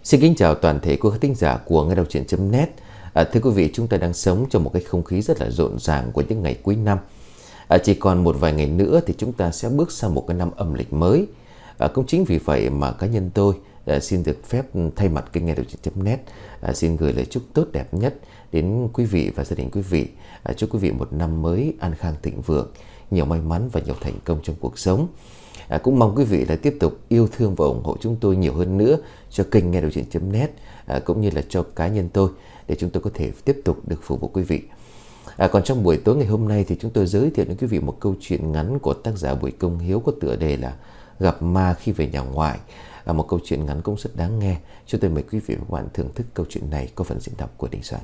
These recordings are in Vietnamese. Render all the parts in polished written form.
Xin kính chào toàn thể quý khán thính giả của Nghe Đọc Truyện.net. Thưa quý vị, chúng ta đang sống trong một cái không khí rất là rộn ràng của những ngày cuối năm. Chỉ còn một vài ngày nữa thì chúng ta sẽ bước sang một cái năm âm lịch mới. Cũng chính vì vậy mà cá nhân tôi xin được phép thay mặt kênh Nghe Đọc Truyện.net xin gửi lời chúc tốt đẹp nhất đến quý vị và gia đình quý vị. Chúc quý vị một năm mới an khang thịnh vượng, nhiều may mắn và nhiều thành công trong cuộc sống. Cũng mong quý vị là tiếp tục yêu thương và ủng hộ chúng tôi nhiều hơn nữa cho kênh Nghe Đọc Truyện.net cũng như là cho cá nhân tôi để chúng tôi có thể tiếp tục được phục vụ quý vị. Còn trong buổi tối ngày hôm nay thì chúng tôi giới thiệu đến quý vị một câu chuyện ngắn của tác giả Bùi Công Hiếu có tựa đề là Gặp Ma Khi Về Nhà Ngoại. Một câu chuyện ngắn cũng rất đáng nghe. Chúng tôi mời quý vị và các bạn thưởng thức câu chuyện này có phần diễn đọc của Đình Soạn.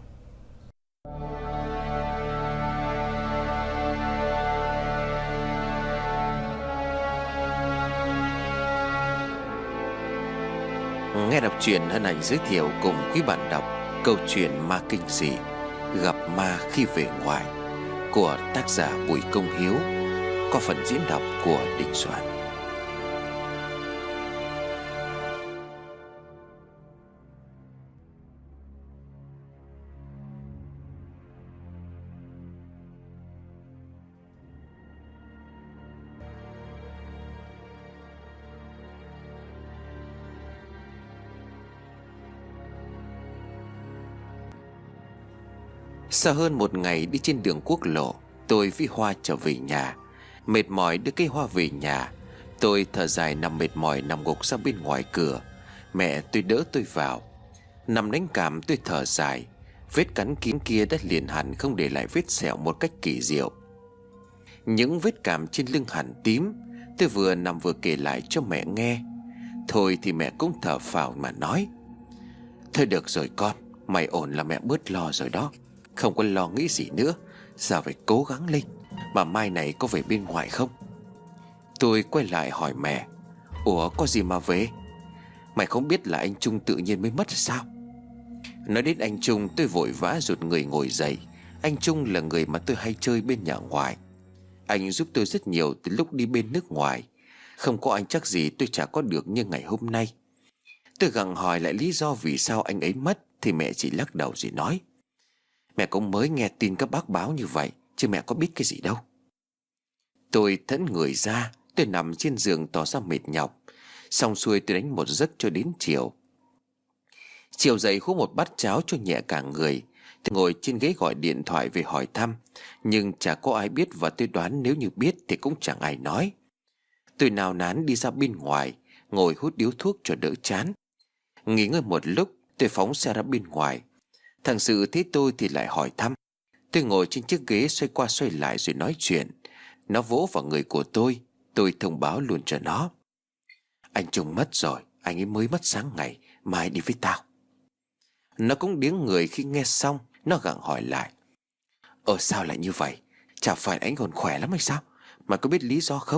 Nghe Đọc Truyện hân hạnh giới thiệu cùng quý bạn đọc câu chuyện ma kinh dị Gặp Ma Khi Về Ngoại của tác giả Bùi Công Hiếu, có phần diễn đọc của Đình Soạn. Sau hơn một ngày đi trên đường quốc lộ, tôi với Hoa trở về nhà. Mệt mỏi đưa cây Hoa về nhà, tôi thở dài nằm mệt mỏi nằm gục ra bên ngoài cửa. Mẹ tôi đỡ tôi vào. Nằm đánh cảm tôi thở dài. Vết cắn kín kia đã liền hẳn, không để lại vết sẹo một cách kỳ diệu. Những vết cảm trên lưng hẳn tím. Tôi vừa nằm vừa kể lại cho mẹ nghe. Thôi thì mẹ cũng thở phào mà nói: "Thôi được rồi con, mày ổn là mẹ bớt lo rồi đó. Không có lo nghĩ gì nữa, giờ phải cố gắng lên. Mà mai này có về bên ngoài không?" Tôi quay lại hỏi mẹ: "Ủa có gì mà về? Mày không biết là anh Trung tự nhiên mới mất sao?" Nói đến anh Trung, tôi vội vã rụt người ngồi dậy. Anh Trung là người mà tôi hay chơi bên nhà ngoài. Anh giúp tôi rất nhiều từ lúc đi bên nước ngoài. Không có anh chắc gì tôi chả có được như ngày hôm nay. Tôi gặng hỏi lại lý do vì sao anh ấy mất, thì mẹ chỉ lắc đầu rồi nói: "Mẹ cũng mới nghe tin các bác báo như vậy, chứ mẹ có biết cái gì đâu." Tôi thẫn người ra, tôi nằm trên giường tỏ ra mệt nhọc. Xong xuôi tôi đánh một giấc cho đến chiều. Chiều dậy hút một bát cháo cho nhẹ cả người. Tôi ngồi trên ghế gọi điện thoại về hỏi thăm, nhưng chả có ai biết, và tôi đoán nếu như biết thì cũng chẳng ai nói. Tôi nao nán đi ra bên ngoài, ngồi hút điếu thuốc cho đỡ chán. Nghỉ ngơi một lúc, tôi phóng xe ra bên ngoài. Thằng Sự thấy tôi thì lại hỏi thăm. Tôi ngồi trên chiếc ghế xoay qua xoay lại rồi nói chuyện. Nó vỗ vào người của tôi thông báo luôn cho nó: "Anh Trung mất rồi, anh ấy mới mất sáng ngày, mai đi với tao." Nó cũng điếng người khi nghe xong. Nó gặng hỏi lại: Sao lại như vậy? Chả phải anh còn khỏe lắm hay sao? Mà có biết lý do không?"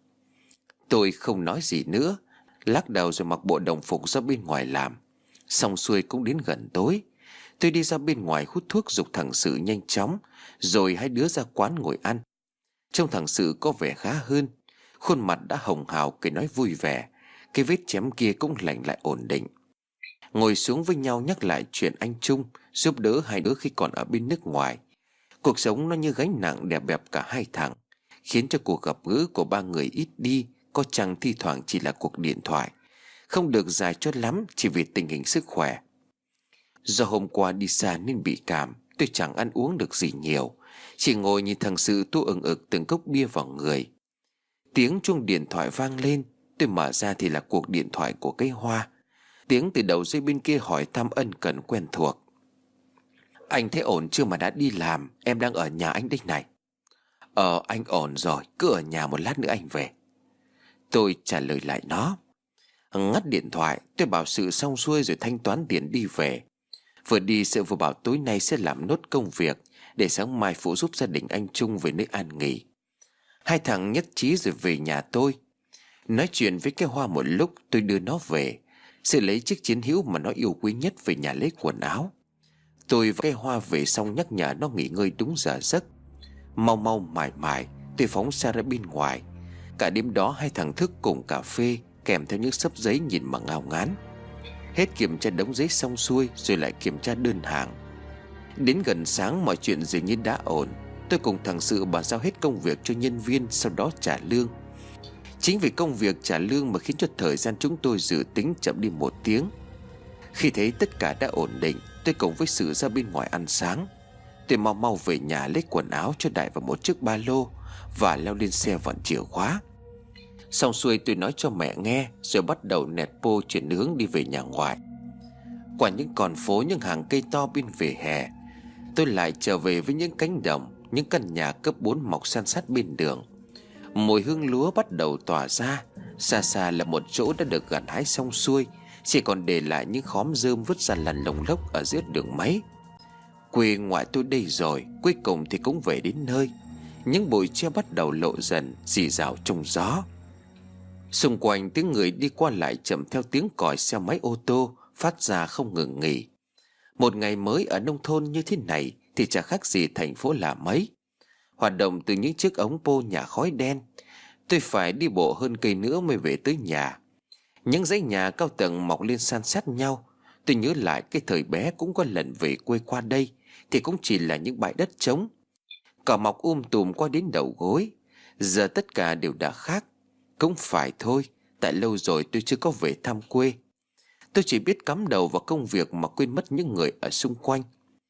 Tôi không nói gì nữa, lắc đầu rồi mặc bộ đồng phục ra bên ngoài làm. Xong xuôi cũng đến gần tối. Tôi đi ra bên ngoài hút thuốc giục thằng Sự nhanh chóng, rồi hai đứa ra quán ngồi ăn. Trông thằng Sự có vẻ khá hơn. Khuôn mặt đã hồng hào, cười nói vui vẻ. Cái vết chém kia cũng lành lại ổn định. Ngồi xuống với nhau nhắc lại chuyện anh Trung giúp đỡ hai đứa khi còn ở bên nước ngoài. Cuộc sống nó như gánh nặng đè bẹp cả hai thằng, khiến cho cuộc gặp gỡ của ba người ít đi. Có chăng thi thoảng chỉ là cuộc điện thoại, không được dài cho lắm, chỉ vì tình hình sức khỏe. Do hôm qua đi xa nên bị cảm, tôi chẳng ăn uống được gì nhiều, chỉ ngồi nhìn thằng Sự tu ừng ực từng cốc bia vào người. Tiếng chuông điện thoại vang lên. Tôi mở ra thì là cuộc điện thoại của cái Hoa. Tiếng từ đầu dây bên kia hỏi thăm ân cần quen thuộc: "Anh thấy ổn chưa mà đã đi làm? Em đang ở nhà anh đây này." Anh ổn rồi, cứ ở nhà một lát nữa anh về." Tôi trả lời lại nó. Ngắt điện thoại, tôi bảo Sự xong xuôi rồi thanh toán tiền đi về. Vừa đi Sự vừa bảo tối nay sẽ làm nốt công việc để sáng mai phụ giúp gia đình anh Trung về nơi an nghỉ. Hai thằng nhất trí rồi về nhà tôi. Nói chuyện với cái Hoa một lúc, tôi đưa nó về. Sự lấy chiếc chiến hữu mà nó yêu quý nhất về nhà lấy quần áo. Tôi và cái Hoa về xong nhắc nhở nó nghỉ ngơi đúng giờ giấc. Mau mau mải mải, tôi phóng xe ra bên ngoài. Cả đêm đó hai thằng thức cùng cà phê, kèm theo những xấp giấy nhìn mà ngao ngán. Hết kiểm tra đống giấy xong xuôi rồi lại kiểm tra đơn hàng. Đến gần sáng mọi chuyện dường như đã ổn. Tôi cùng thằng Sự bàn giao hết công việc cho nhân viên, sau đó trả lương. Chính vì công việc trả lương mà khiến cho thời gian chúng tôi dự tính chậm đi 1 tiếng. Khi thấy tất cả đã ổn định, tôi cùng với Sự ra bên ngoài ăn sáng. Tôi mau mau về nhà lấy quần áo cho Đại vào một chiếc ba lô và leo lên xe vặn chìa khóa. Xong xuôi tôi nói cho mẹ nghe, rồi bắt đầu nẹt pô chuyển hướng đi về nhà ngoại. Qua những con phố, những hàng cây to bên vỉa hè, tôi lại trở về với những cánh đồng, những căn nhà cấp 4 mọc san sát bên đường. Mùi hương lúa bắt đầu tỏa ra. Xa xa là một chỗ đã được gặt hái xong xuôi, chỉ còn để lại những khóm rơm vứt ra lằn lồng lốc ở giữa đường máy. Quê ngoại tôi đây rồi, cuối cùng thì cũng về đến nơi. Những bụi tre bắt đầu lộ dần, rì rào trong gió. Xung quanh tiếng người đi qua lại chậm theo tiếng còi xe máy ô tô phát ra không ngừng nghỉ. Một ngày mới ở nông thôn như thế này thì chả khác gì thành phố là mấy. Hoạt động từ những chiếc ống pô nhà khói đen. Tôi phải đi bộ hơn cây nữa mới về tới nhà. Những dãy nhà cao tầng mọc lên san sát nhau. Tôi nhớ lại cái thời bé cũng có lần về quê qua đây thì cũng chỉ là những bãi đất trống, cỏ mọc tùm qua đến đầu gối. Giờ tất cả đều đã khác. Cũng phải thôi, tại lâu rồi tôi chưa có về thăm quê. Tôi chỉ biết cắm đầu vào công việc mà quên mất những người ở xung quanh.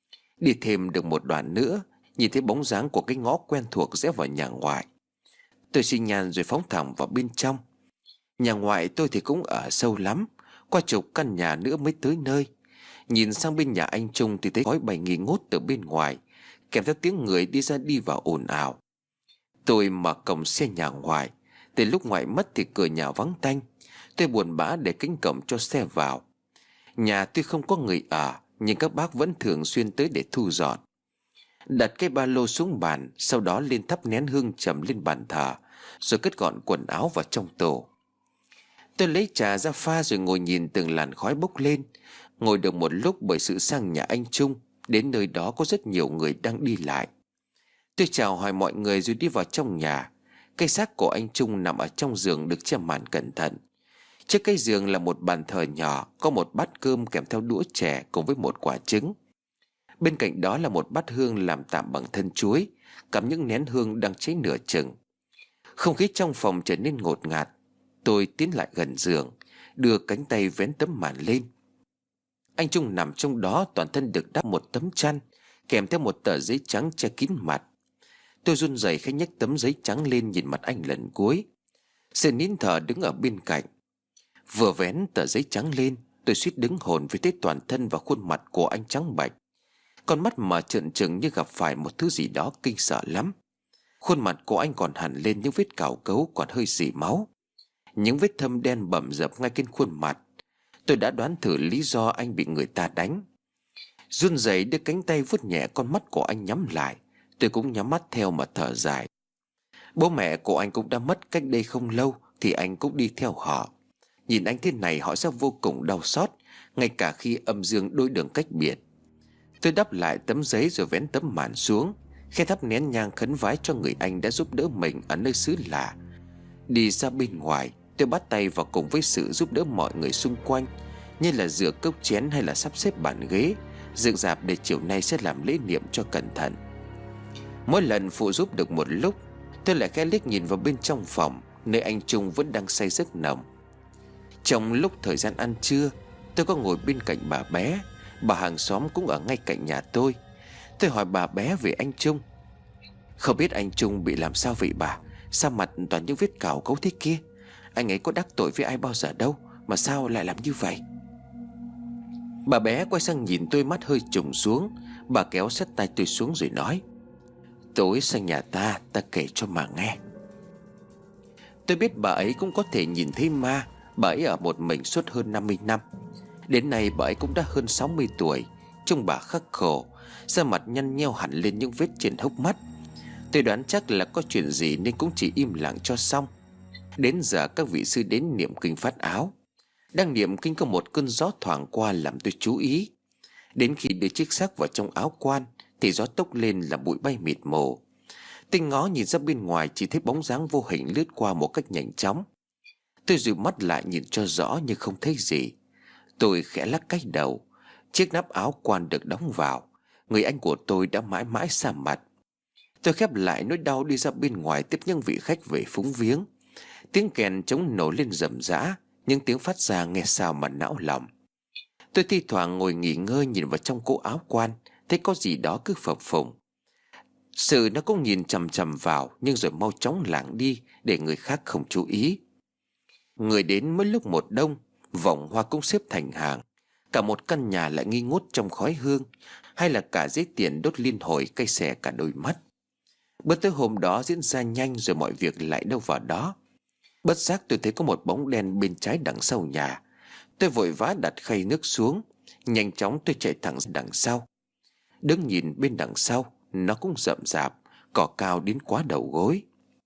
Đi thêm được một đoạn nữa, nhìn thấy bóng dáng của cái ngõ quen thuộc rẽ vào nhà ngoại. Tôi xi nhan rồi phóng thẳng vào bên trong. Nhà ngoại tôi thì cũng ở sâu lắm, qua chục căn nhà nữa mới tới nơi. Nhìn sang bên nhà anh Trung thì thấy khói bay nghi ngút từ bên ngoài, kèm theo tiếng người đi ra đi vào ồn ào. Tôi mở cổng xe nhà ngoại. Từ lúc ngoại mất thì cửa nhà vắng tanh. Tôi buồn bã để cánh cổng cho xe vào. Nhà tuy không có người ở, nhưng các bác vẫn thường xuyên tới để thu dọn. Đặt cái ba lô xuống bàn, sau đó lên thắp nén hương trầm lên bàn thờ, rồi cất gọn quần áo vào trong tủ. Tôi lấy trà ra pha rồi ngồi nhìn từng làn khói bốc lên. Ngồi được một lúc bởi sự sang nhà anh Trung. Đến nơi đó có rất nhiều người đang đi lại. Tôi chào hỏi mọi người rồi đi vào trong nhà. Cây xác của anh Trung nằm ở trong giường được che màn cẩn thận. Trước cái giường là một bàn thờ nhỏ, có một bát cơm kèm theo đũa chè cùng với một quả trứng. Bên cạnh đó là một bát hương làm tạm bằng thân chuối, cắm những nén hương đang cháy nửa chừng. Không khí trong phòng trở nên ngột ngạt. Tôi tiến lại gần giường, đưa cánh tay vén tấm màn lên. Anh Trung nằm trong đó, toàn thân được đắp một tấm chăn, kèm theo một tờ giấy trắng che kín mặt. Tôi run rẩy khi nhấc tấm giấy trắng lên nhìn mặt anh lần cuối. Sự nín thở đứng ở bên cạnh. Vừa vén tờ giấy trắng lên, tôi suýt đứng hồn vì thấy toàn thân và khuôn mặt của anh trắng bệch. Con mắt mở trợn trừng như gặp phải một thứ gì đó kinh sợ lắm. Khuôn mặt của anh còn hằn lên những vết cào cấu còn hơi rỉ máu. Những vết thâm đen bầm dập ngay trên khuôn mặt. Tôi đã đoán thử lý do anh bị người ta đánh. Run rẩy đưa cánh tay vuốt nhẹ con mắt của anh nhắm lại. Tôi cũng nhắm mắt theo mà thở dài. Bố mẹ của anh cũng đã mất cách đây không lâu, thì anh cũng đi theo họ. Nhìn anh thế này họ sẽ vô cùng đau xót, ngay cả khi âm dương đôi đường cách biệt. Tôi đắp lại tấm giấy rồi vén tấm màn xuống, khe thắp nén nhang khấn vái cho người anh đã giúp đỡ mình ở nơi xứ lạ. Đi ra bên ngoài, tôi bắt tay vào cùng với sự giúp đỡ mọi người xung quanh, như là rửa cốc chén hay là sắp xếp bàn ghế, dựng rạp để chiều nay sẽ làm lễ niệm cho cẩn thận. Mỗi lần phụ giúp được một lúc, tôi lại khẽ liếc nhìn vào bên trong phòng, nơi anh Trung vẫn đang say giấc nồng. Trong lúc thời gian ăn trưa, tôi có ngồi bên cạnh bà bé. Bà hàng xóm cũng ở ngay cạnh nhà tôi. Tôi hỏi bà bé về anh Trung. Không biết anh Trung bị làm sao vậy bà? Sao mặt toàn những vết cào cấu thế kia? Anh ấy có đắc tội với ai bao giờ đâu, mà sao lại làm như vậy? Bà bé quay sang nhìn tôi, mắt hơi trùng xuống. Bà kéo sát tay tôi xuống rồi nói: Tối sang nhà ta kể cho mà nghe. Tôi biết bà ấy cũng có thể nhìn thấy ma. Bà ấy ở một mình suốt hơn 50 năm. Đến nay bà ấy cũng đã hơn 60 tuổi. Trông bà khắc khổ, da mặt nhăn nheo hẳn lên những vết trên hốc mắt. Tôi đoán chắc là có chuyện gì nên cũng chỉ im lặng cho xong. Đến giờ các vị sư đến niệm kinh phát áo. Đang niệm kinh có một cơn gió thoảng qua làm tôi chú ý. Đến khi đưa chiếc xác vào trong áo quan thì gió tốc lên làm bụi bay mịt mù. Tôi ngó nhìn ra bên ngoài, chỉ thấy bóng dáng vô hình lướt qua một cách nhanh chóng. Tôi dụi mắt lại nhìn cho rõ nhưng không thấy gì. Tôi khẽ lắc cái đầu. Chiếc nắp áo quan được đóng vào. Người anh của tôi đã mãi mãi xa mặt. Tôi khép lại nỗi đau đi ra bên ngoài tiếp những vị khách về phúng viếng. Tiếng kèn trống nổ lên rầm rã, những tiếng phát ra nghe sao mà não lòng. Tôi thi thoảng ngồi nghỉ ngơi nhìn vào trong cỗ áo quan, thấy có gì đó cứ phập phồng. Sự nó cũng nhìn chằm chằm vào, nhưng rồi mau chóng lảng đi để người khác không chú ý. Người đến mỗi lúc một đông, vòng hoa cũng xếp thành hàng. Cả một căn nhà lại nghi ngút trong khói hương, hay là cả giấy tiền đốt liên hồi cay xè cả đôi mắt. Bữa tối hôm đó diễn ra nhanh rồi mọi việc lại đâu vào đó. Bất giác tôi thấy có một bóng đen bên trái đằng sau nhà. Tôi vội vã đặt khay nước xuống. Nhanh chóng tôi chạy thẳng ra đằng sau. Đứng nhìn bên đằng sau, nó cũng rậm rạp, cỏ cao đến quá đầu gối.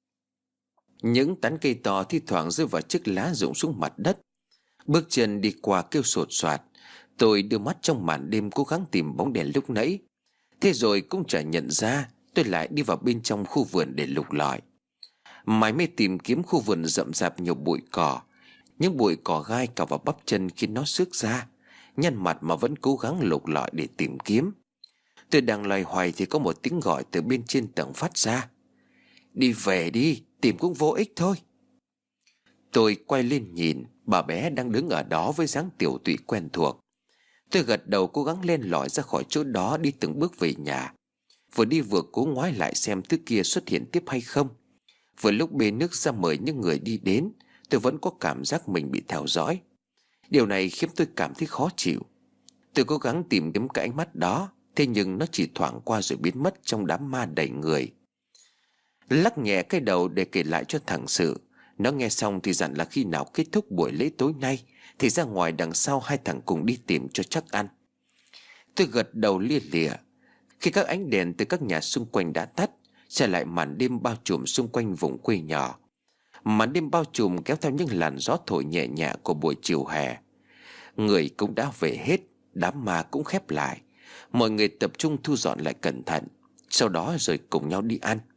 Những tán cây to thi thoảng rơi vào chiếc lá rụng xuống mặt đất. Bước chân đi qua kêu sột soạt. Tôi đưa mắt trong màn đêm cố gắng tìm bóng đèn lúc nãy. Thế rồi cũng chả nhận ra tôi lại đi vào bên trong khu vườn để lục lọi. Mải mê tìm kiếm khu vườn rậm rạp nhiều bụi cỏ. Những bụi cỏ gai cào vào bắp chân khiến nó xước ra. Nhăn mặt mà vẫn cố gắng lục lọi để tìm kiếm. Tôi đang loay hoay thì có một tiếng gọi từ bên trên tầng phát ra. Đi về đi, tìm cũng vô ích thôi. Tôi quay lên nhìn, bà bé đang đứng ở đó với dáng tiểu tụy quen thuộc. Tôi gật đầu cố gắng len lỏi ra khỏi chỗ đó, đi từng bước về nhà. Vừa đi vừa cố ngoái lại xem thứ kia xuất hiện tiếp hay không. Vừa lúc bê nước ra mời những người đi đến, tôi vẫn có cảm giác mình bị theo dõi. Điều này khiến tôi cảm thấy khó chịu. Tôi cố gắng tìm kiếm cái ánh mắt đó, thế nhưng nó chỉ thoảng qua rồi biến mất trong đám ma đầy người. Lắc nhẹ cái đầu để kể lại cho thằng Sự. Nó nghe xong thì dặn là khi nào kết thúc buổi lễ tối nay thì ra ngoài đằng sau hai thằng cùng đi tìm cho chắc ăn. Tôi gật đầu lia lịa. Khi các ánh đèn từ các nhà xung quanh đã tắt, trở lại màn đêm bao trùm xung quanh vùng quê nhỏ. Màn đêm bao trùm kéo theo những làn gió thổi nhẹ nhẹ của buổi chiều hè. Người cũng đã về hết, đám ma cũng khép lại. Mọi người tập trung thu dọn lại cẩn thận, sau đó rồi cùng nhau đi ăn.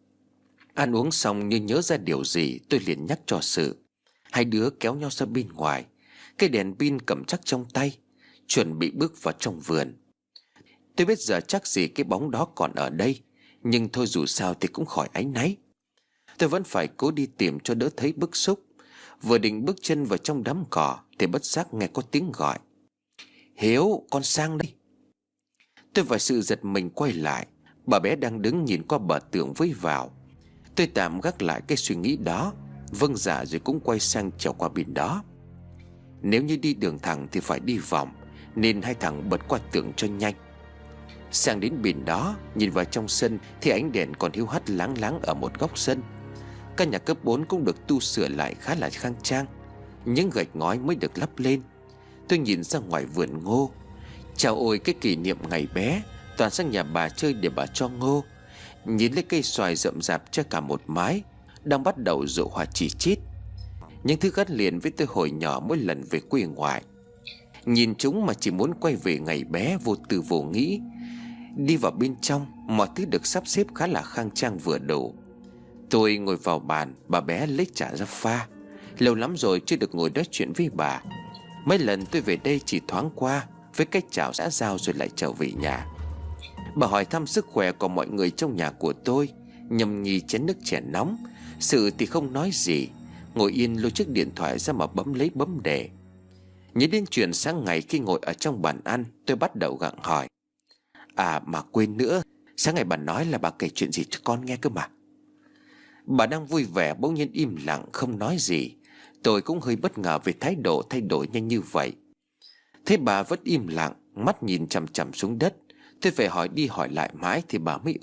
Ăn uống xong như nhớ ra điều gì, tôi liền nhắc cho Sự. Hai đứa kéo nhau ra bên ngoài, cái đèn pin cầm chắc trong tay, chuẩn bị bước vào trong vườn. Tôi biết giờ chắc gì cái bóng đó còn ở đây, nhưng thôi dù sao thì cũng khỏi áy náy. Tôi vẫn phải cố đi tìm cho đỡ thấy bức xúc. Vừa định bước chân vào trong đám cỏ thì bất giác nghe có tiếng gọi. Hiếu, con sang đây. Tôi và Sự giật mình quay lại. Bà bé đang đứng nhìn qua bờ tường với vào. Tôi tạm gác lại cái suy nghĩ đó, vâng dạ rồi cũng quay sang trèo qua bên đó. Nếu như đi đường thẳng thì phải đi vòng, nên hai thằng bật qua tường cho nhanh. Sang đến bên đó, nhìn vào trong sân thì ánh đèn còn hiu hắt láng láng ở một góc sân. Căn nhà cấp 4 cũng được tu sửa lại khá là khang trang. Những gạch ngói mới được lắp lên. Tôi nhìn ra ngoài vườn ngô. Chào ôi, cái kỷ niệm ngày bé toàn sang nhà bà chơi để bà cho ngô. Nhìn lấy cây xoài rậm rạp cho cả một mái, đang bắt đầu rộ hoa chi chít. Những thứ gắn liền với tôi hồi nhỏ mỗi lần về quê ngoại. Nhìn chúng mà chỉ muốn quay về ngày bé vô tư vô nghĩ. Đi vào bên trong, mọi thứ được sắp xếp khá là khang trang vừa đủ. Tôi ngồi vào bàn, bà bé lấy trà ra pha. Lâu lắm rồi chưa được ngồi nói chuyện với bà. Mấy lần tôi về đây chỉ thoáng qua với cách chào xã giao rồi lại trở về nhà. Bà hỏi thăm sức khỏe của mọi người trong nhà của tôi, nhâm nhi chén nước chè nóng. Sự thì không nói gì, ngồi yên lôi chiếc điện thoại ra mà bấm lấy bấm để. Nhớ đến chuyện sáng ngày khi ngồi ở trong bàn ăn, tôi bắt đầu gặng hỏi. À mà quên nữa, sáng ngày bà nói là bà kể chuyện gì cho con nghe cơ mà. Bà đang vui vẻ bỗng nhiên im lặng không nói gì. Tôi cũng hơi bất ngờ về thái độ thay đổi nhanh như vậy. Thế bà vẫn im lặng, mắt nhìn chằm chằm xuống đất. Tôi phải hỏi đi hỏi lại mãi thì bà mới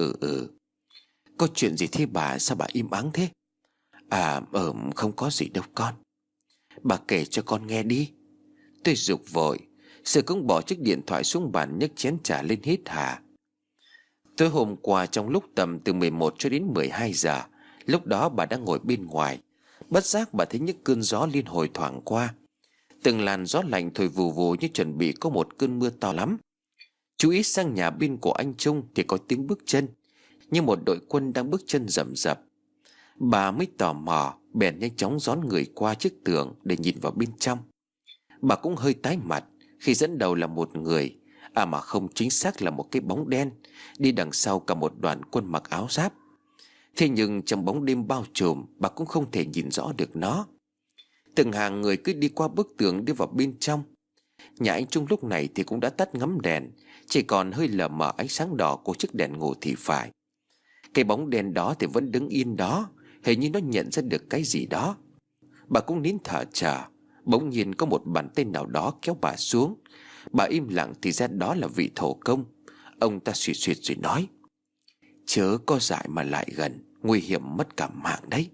Có chuyện gì thế bà, sao bà im ắng thế? À không có gì đâu con. Bà kể cho con nghe đi. Tôi giục vội. Sự cũng bỏ chiếc điện thoại xuống bàn, nhấc chén trà lên hít hà. Tối hôm qua trong lúc tầm từ 11 cho đến 12 giờ, lúc đó bà đang ngồi bên ngoài. Bất giác bà thấy những cơn gió liên hồi thoảng qua. Từng làn gió lạnh thổi vù vù như chuẩn bị có một cơn mưa to lắm. Chú ý sang nhà bên của anh Trung thì có tiếng bước chân, như một đội quân đang bước chân rầm rập. Bà mới tò mò, bèn nhanh chóng rón người qua chiếc tường để nhìn vào bên trong. Bà cũng hơi tái mặt, Khi dẫn đầu là một người, mà không, chính xác là một cái bóng đen, đi đằng sau cả một đoàn quân mặc áo giáp. Thế nhưng trong bóng đêm bao trùm, bà cũng không thể nhìn rõ được nó. Từng hàng người cứ đi qua bức tường đi vào bên trong. Nhà anh Trung lúc này thì cũng đã tắt ngắm đèn, chỉ còn hơi lờ mờ ánh sáng đỏ của chiếc đèn ngủ thì phải. Cái bóng đen đó thì vẫn đứng yên đó, hình như nó nhận ra được cái gì đó. Bà cũng nín thở chờ. Bỗng nhiên có một bàn tay nào đó kéo bà xuống. Bà im lặng thì ra đó là vị thổ công. Ông ta suy suyệt rồi nói: "Chớ có dại mà lại gần, nguy hiểm mất cả mạng đấy."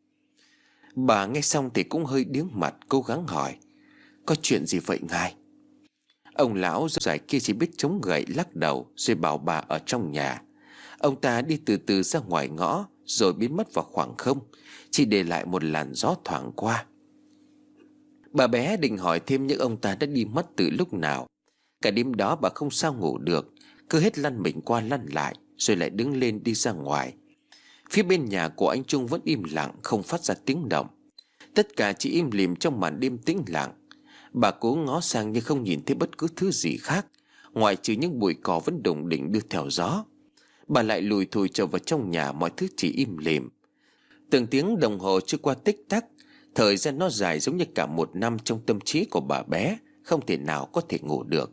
Bà nghe xong thì cũng hơi điếng mặt, cố gắng hỏi: "Có chuyện gì vậy ngài?" Ông lão dài kia chỉ biết chống gậy lắc đầu rồi bảo bà ở trong nhà. Ông ta đi từ từ ra ngoài ngõ rồi biến mất vào khoảng không, chỉ để lại một làn gió thoảng qua. Bà bé định hỏi thêm nhưng ông ta đã đi mất từ lúc nào. Cả đêm đó bà không sao ngủ được, cứ hết lăn mình qua lăn lại rồi lại đứng lên đi ra ngoài. Phía bên nhà của anh Trung vẫn im lặng, không phát ra tiếng động. Tất cả chỉ im lìm trong màn đêm tĩnh lặng. Bà cố ngó sang nhưng không nhìn thấy bất cứ thứ gì khác, ngoại trừ những bụi cỏ vẫn đùng đỉnh đưa theo gió. Bà lại lùi thùi trở vào trong nhà, mọi thứ chỉ im lìm. Từng tiếng đồng hồ trôi qua tích tắc. Thời gian nó dài giống như cả một năm trong tâm trí của bà bé, không thể nào có thể ngủ được.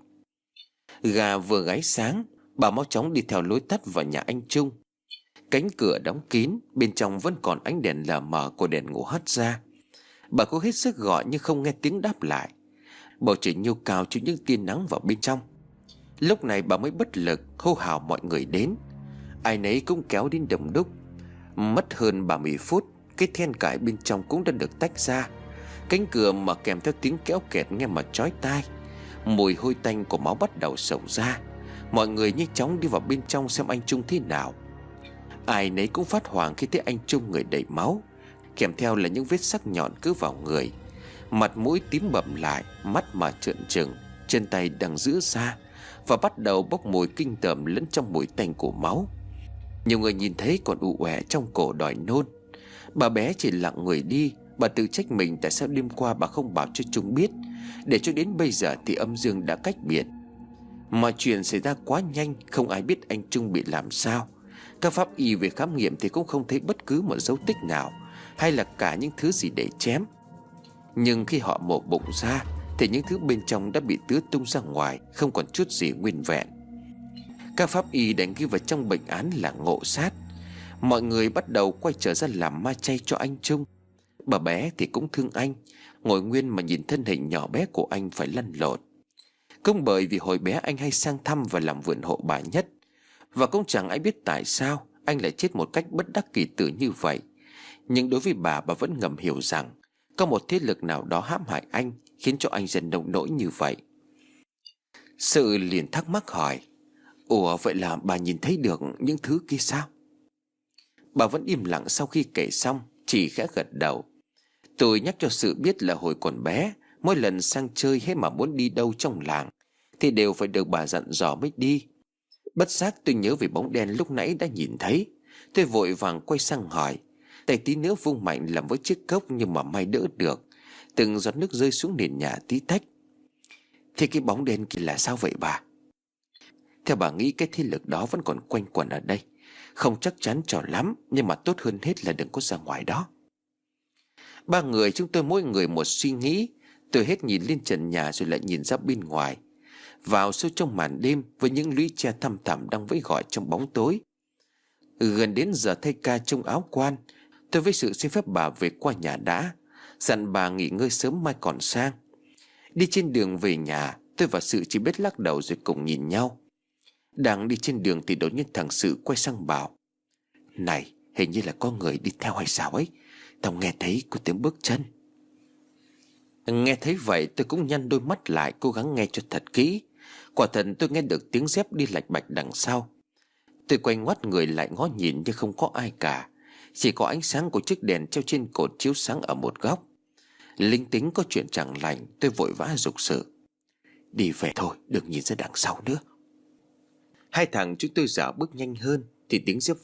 Gà vừa gáy sáng, bà mau chóng đi theo lối tắt vào nhà anh Trung. Cánh cửa đóng kín, bên trong vẫn còn ánh đèn lờ mờ của đèn ngủ hắt ra. Bà cố hết sức gọi nhưng không nghe tiếng đáp lại. Bầu trời nhô cao cho những tia nắng vào bên trong. Lúc này bà mới bất lực hô hào mọi người đến. Ai nấy cũng kéo đến đông đúc. Mất hơn 30 phút, cái then cài bên trong cũng đã được tách ra. Cánh cửa mà kèm theo tiếng kéo kẹt nghe mà chói tai. Mùi hôi tanh của máu bắt đầu xộc ra. Mọi người nhanh chóng đi vào bên trong xem anh Trung thế nào. Ai nấy cũng phát hoảng khi thấy anh Trung người đầy máu, kèm theo là những vết sắc nhọn cứ vào người. Mặt mũi tím bầm lại, mắt mà trợn trừng, chân tay đang giữ ra và bắt đầu bốc mùi kinh tởm lẫn trong mùi tanh của máu. Nhiều người nhìn thấy còn ù ẻ trong cổ đòi nôn. Bà bé chỉ lặng người đi. Bà tự trách mình tại sao đêm qua bà không bảo cho Trung biết, để cho đến bây giờ thì âm dương đã cách biệt. Mọi chuyện xảy ra quá nhanh, không ai biết anh Trung bị làm sao. Các pháp y về khám nghiệm thì cũng không thấy bất cứ một dấu tích nào, hay là cả những thứ gì để chém. Nhưng khi họ mổ bụng ra thì những thứ bên trong đã bị tứa tung ra ngoài, không còn chút gì nguyên vẹn. Các pháp y đánh ghi vào trong bệnh án là ngộ sát. Mọi người bắt đầu quay trở ra làm ma chay cho anh Trung. Bà bé thì cũng thương anh, ngồi nguyên mà nhìn thân hình nhỏ bé của anh phải lăn lộn. Cũng bởi vì hồi bé anh hay sang thăm và làm vườn hộ bà Nhất, và cũng chẳng ai biết tại sao anh lại chết một cách bất đắc kỳ tử như vậy. Nhưng đối với bà vẫn ngầm hiểu rằng có một thế lực nào đó hãm hại anh, khiến cho anh dần nông nỗi như vậy. Sự liền thắc mắc hỏi: "Ủa, vậy là bà nhìn thấy được những thứ kia sao?" Bà vẫn im lặng sau khi kể xong, chỉ khẽ gật đầu. Tôi nhắc cho Sự biết là hồi còn bé, mỗi lần sang chơi hay mà muốn đi đâu trong làng thì đều phải được bà dặn dò mới đi. Bất giác tôi nhớ về bóng đen lúc nãy đã nhìn thấy. Tôi vội vàng quay sang hỏi. Tay tí nữa vung mạnh làm với chiếc cốc, nhưng mà may đỡ được. Từng giọt nước rơi xuống nền nhà tí tách. "Thế cái bóng đen kia là sao vậy bà?" "Theo bà nghĩ cái thế lực đó vẫn còn quanh quẩn ở đây. Không chắc chắn cho lắm, nhưng mà tốt hơn hết là đừng có ra ngoài đó." Ba người chúng tôi mỗi người một suy nghĩ. Tôi hết nhìn lên trần nhà rồi lại nhìn ra bên ngoài, vào sâu trong màn đêm với những lũy tre thăm thẳm đang vẫy gọi trong bóng tối. Gần đến giờ thay ca trong áo quan, tôi với Sự xin phép bà về qua nhà đã, dặn bà nghỉ ngơi sớm mai còn sang. Đi trên đường về nhà, tôi và Sự chỉ biết lắc đầu rồi cùng nhìn nhau. Đang đi trên đường thì đột nhiên thằng Sự quay sang bảo: "Này, hình như là có người đi theo hay sao ấy. Tao nghe thấy có tiếng bước chân." Nghe thấy vậy tôi cũng nhăn đôi mắt lại, cố gắng nghe cho thật kỹ. Quả thật tôi nghe được tiếng dép đi lạch bạch đằng sau. Tôi quay ngoắt người lại ngó nhìn nhưng không có ai cả. Chỉ có ánh sáng của chiếc đèn treo trên cột chiếu sáng ở một góc. Linh tính có chuyện chẳng lành, tôi vội vã giục Sự: "Đi về thôi, đừng nhìn ra đằng sau nữa." Hai thằng chúng tôi dạo bước nhanh hơn thì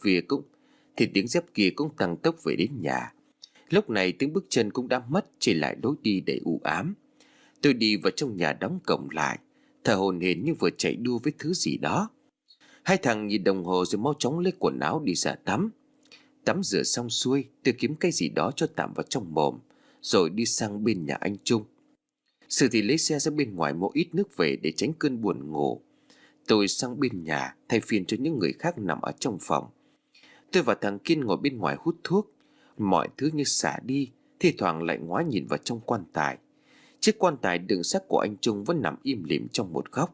tiếng dép kia cũng tăng tốc về đến nhà. Lúc này tiếng bước chân cũng đã mất, chỉ lại lối đi đầy u ám. Tôi đi vào trong nhà đóng cổng lại, thở hổn hển như vừa chạy đua với thứ gì đó. Hai thằng nhìn đồng hồ rồi mau chóng lấy quần áo đi ra tắm. Tắm rửa xong xuôi, tôi kiếm cái gì đó cho tạm vào trong mồm, rồi đi sang bên nhà anh Trung. Sự thì lấy xe ra bên ngoài mua ít nước về để tránh cơn buồn ngủ. Tôi sang bên nhà thay phiên cho những người khác nằm ở trong phòng. Tôi và thằng Kiên ngồi bên ngoài hút thuốc. Mọi thứ như xả đi, thi thoảng lại ngoái nhìn vào trong quan tài. Chiếc quan tài đựng xác của anh Trung vẫn nằm im lìm trong một góc.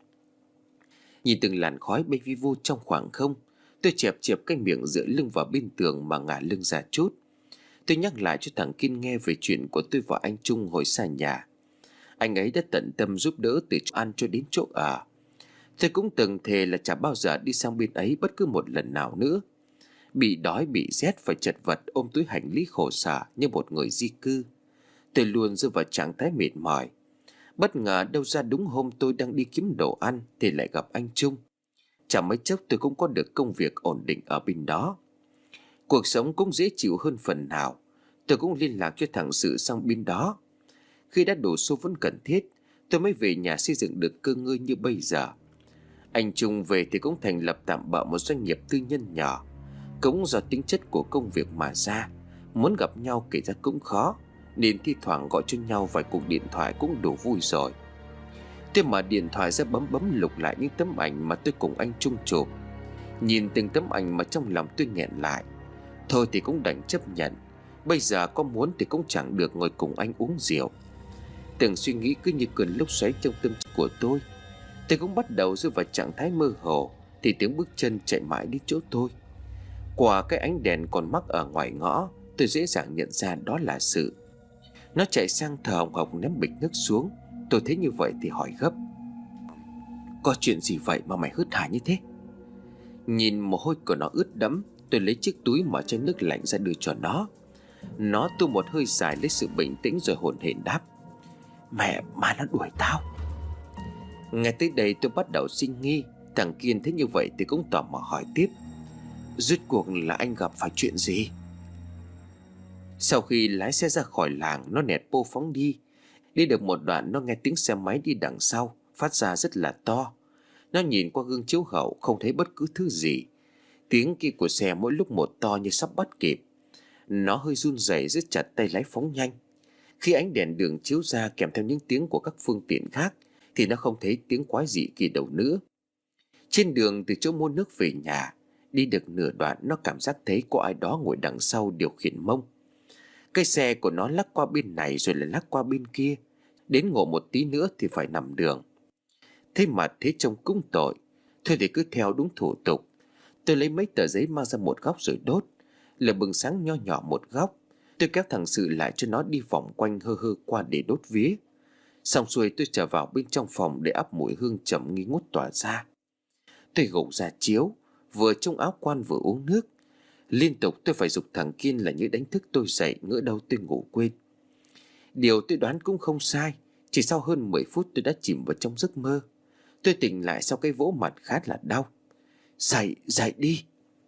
Nhìn từng làn khói bay vi vu trong khoảng không, tôi chẹp chẹp cái miệng dựa lưng vào bên tường mà ngả lưng ra chút. Tôi nhắc lại cho thằng Kiên nghe về chuyện của tôi và anh Trung hồi xa nhà. Anh ấy đã tận tâm giúp đỡ từ chỗ ăn cho đến chỗ ở. Tôi cũng từng thề là chả bao giờ đi sang bên ấy bất cứ một lần nào nữa. Bị đói bị rét phải chật vật ôm túi hành lý khổ sở như một người di cư. Tôi luôn rơi vào trạng thái mệt mỏi. Bất ngờ đâu ra đúng hôm tôi đang đi kiếm đồ ăn thì lại gặp anh Trung. Chẳng mấy chốc tôi cũng có được công việc ổn định ở bên đó. Cuộc sống cũng dễ chịu hơn phần nào. Tôi cũng liên lạc cho thằng Sự sang bên đó. Khi đã đủ số vốn cần thiết, tôi mới về nhà xây dựng được cơ ngơi như bây giờ. Anh Trung về thì cũng thành lập tạm bợ một doanh nghiệp tư nhân nhỏ. Cũng do tính chất của công việc mà ra, muốn gặp nhau kể ra cũng khó, nên thi thoảng gọi cho nhau vài cuộc điện thoại cũng đủ vui rồi. Tôi mở điện thoại ra bấm bấm lục lại những tấm ảnh mà tôi cùng anh Trung chụp. Nhìn từng tấm ảnh mà trong lòng tôi nghẹn lại. Thôi thì cũng đành chấp nhận. Bây giờ có muốn thì cũng chẳng được ngồi cùng anh uống rượu. Từng suy nghĩ cứ như cơn lốc xoáy trong tâm trí của tôi. Tôi cũng bắt đầu rơi vào trạng thái mơ hồ thì tiếng bước chân chạy mãi đến chỗ tôi. Qua cái ánh đèn còn mắc ở ngoài ngõ, tôi dễ dàng nhận ra đó là Sự. Nó chạy sang thở hồng hộc ném bịch nước xuống. Tôi thấy như vậy thì hỏi gấp: có chuyện gì vậy mà mày hớt hải như thế? Nhìn mồ hôi của nó ướt đẫm, tôi lấy chiếc túi mở chai nước lạnh ra đưa cho nó. Nó tu một hơi dài lấy sự bình tĩnh rồi hổn hển đáp: mẹ má nó đuổi tao. Nghe tới đây tôi bắt đầu sinh nghi. Thằng Kiên thấy như vậy thì cũng tò mò hỏi tiếp: rốt cuộc là anh gặp phải chuyện gì? Sau khi lái xe ra khỏi làng, nó nẹt bô phóng đi. Đi được một đoạn nó nghe tiếng xe máy đi đằng sau phát ra rất là to. Nó nhìn qua gương chiếu hậu không thấy bất cứ thứ gì. Tiếng kia của xe mỗi lúc một to như sắp bắt kịp. Nó hơi run rẩy giật chặt tay lái phóng nhanh. Khi ánh đèn đường chiếu ra kèm theo những tiếng của các phương tiện khác thì nó không thấy tiếng quái dị kỳ đâu nữa. Trên đường từ chỗ mua nước về nhà, đi được nửa đoạn nó cảm giác thấy có ai đó ngồi đằng sau điều khiển mông. Cái xe của nó lắc qua bên này rồi lại lắc qua bên kia. Đến ngộ một tí nữa thì phải nằm đường. Thế mà thế trông cũng tội. Thôi thì cứ theo đúng thủ tục. Tôi lấy mấy tờ giấy mang ra một góc rồi đốt. Lửa bừng sáng nho nhỏ một góc. Tôi kéo thằng Sự lại cho nó đi vòng quanh hơ hơ qua để đốt vía. Xong xuôi tôi trở vào bên trong phòng để ắp mùi hương trầm nghi ngút tỏa ra. Tôi gục ra chiếu, vừa trong áo quan vừa uống nước. Liên tục tôi phải giục thằng Kiên là như đánh thức tôi dậy, ngỡ đâu tôi ngủ quên. Điều tôi đoán cũng không sai. Chỉ sau hơn 10 phút tôi đã chìm vào trong giấc mơ. Tôi tỉnh lại sau cái vỗ mặt khá là đau. Dậy, dậy đi.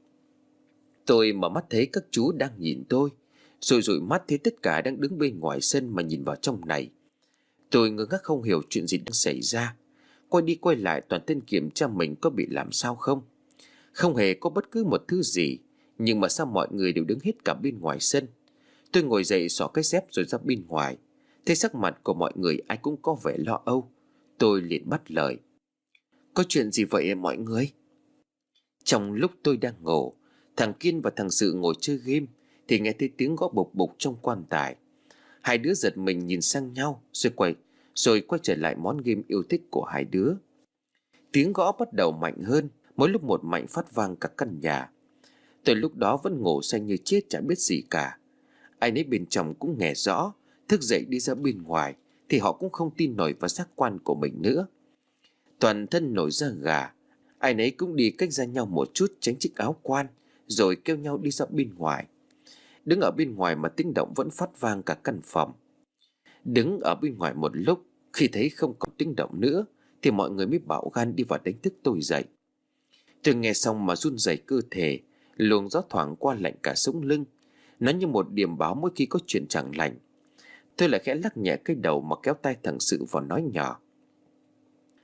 Tôi mở mắt thấy các chú đang nhìn tôi. Rồi dụi mắt thấy tất cả đang đứng bên ngoài sân mà nhìn vào trong này. Tôi ngơ ngác không hiểu chuyện gì đang xảy ra. Quay đi quay lại toàn thân kiểm tra mình có bị làm sao không. Không hề có bất cứ một thứ gì. Nhưng mà sao mọi người đều đứng hết cả bên ngoài sân. Tôi ngồi dậy xỏ cái dép rồi ra bên ngoài. Thấy sắc mặt của mọi người ai cũng có vẻ lo âu. Tôi liền bắt lời: có chuyện gì vậy mọi người? Trong lúc tôi đang ngủ, thằng Kiên và thằng Sự ngồi chơi game thì nghe thấy tiếng gõ bục bục trong quan tài. Hai đứa giật mình nhìn sang nhau rồi quay trở lại món game yêu thích của hai đứa. Tiếng gõ bắt đầu mạnh hơn, mỗi lúc một mạnh phát vang cả căn nhà. Tôi lúc đó vẫn ngủ say như chết chả biết gì cả. Ai nấy bên trong cũng nghe rõ. Thức dậy đi ra bên ngoài thì họ cũng không tin nổi vào giác quan của mình nữa. Toàn thân nổi da gà. Ai nấy cũng đi cách ra nhau một chút tránh chiếc áo quan, rồi kêu nhau đi ra bên ngoài. Đứng ở bên ngoài mà tiếng động vẫn phát vang cả căn phòng. Đứng ở bên ngoài một lúc, khi thấy không còn tiếng động nữa thì mọi người mới bạo gan đi vào đánh thức tôi dậy. Tôi nghe xong mà run rẩy cơ thể. Luồng gió thoảng qua lạnh cả sống lưng. Nó như một điềm báo mỗi khi có chuyện chẳng lành. Tôi lại khẽ lắc nhẹ cái đầu mà kéo tay thằng Sự vào nói nhỏ: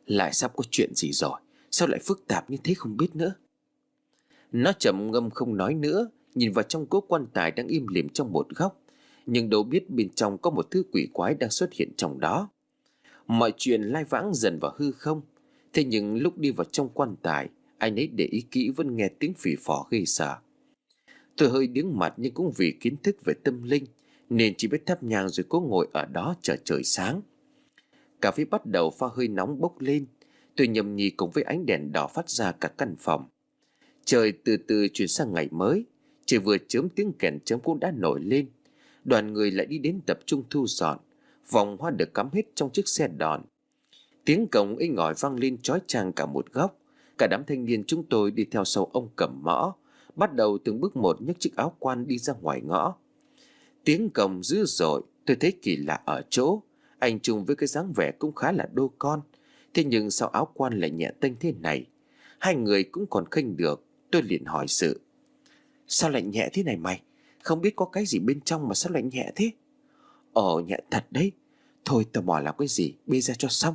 Lại sắp có chuyện gì rồi? Sao lại phức tạp như thế không biết nữa. Nó trầm ngâm không nói nữa, nhìn vào trong cố quan tài đang im lìm trong một góc, nhưng đâu biết bên trong có một thứ quỷ quái đang xuất hiện trong đó. Mọi chuyện lai vãng dần vào hư không. Thế nhưng lúc đi vào trong quan tài, anh ấy để ý kỹ vẫn nghe tiếng phì phò ghê sợ. Tôi hơi điếng mặt, nhưng cũng vì kiến thức về tâm linh nên chỉ biết thắp nhang rồi cố ngồi ở đó chờ trời sáng. Cà phê bắt đầu pha hơi nóng bốc lên. Tôi nhầm nhì cùng với ánh đèn đỏ phát ra cả căn phòng. Trời từ từ chuyển sang ngày mới. Trời vừa chớm tiếng kèn chớm cũng đã nổi lên. Đoàn người lại đi đến tập trung thu dọn. Vòng hoa được cắm hết trong chiếc xe đòn. Tiếng cổng inh ỏi vang lên chói chang cả một góc. Cả đám thanh niên chúng tôi đi theo sau ông Cầm Mõ, bắt đầu từng bước một nhấc chiếc áo quan đi ra ngoài ngõ. Tiếng cổng dữ dội. Tôi thấy kỳ lạ ở chỗ anh Trung với cái dáng vẻ cũng khá là đô con, thế nhưng sao áo quan lại nhẹ tênh thế này? Hai người cũng còn khênh được. Tôi liền hỏi sự: sao lại nhẹ thế này mày? Không biết có cái gì bên trong mà sao lại nhẹ thế? Nhẹ thật đấy. Thôi tao mò làm cái gì, bê ra cho xong.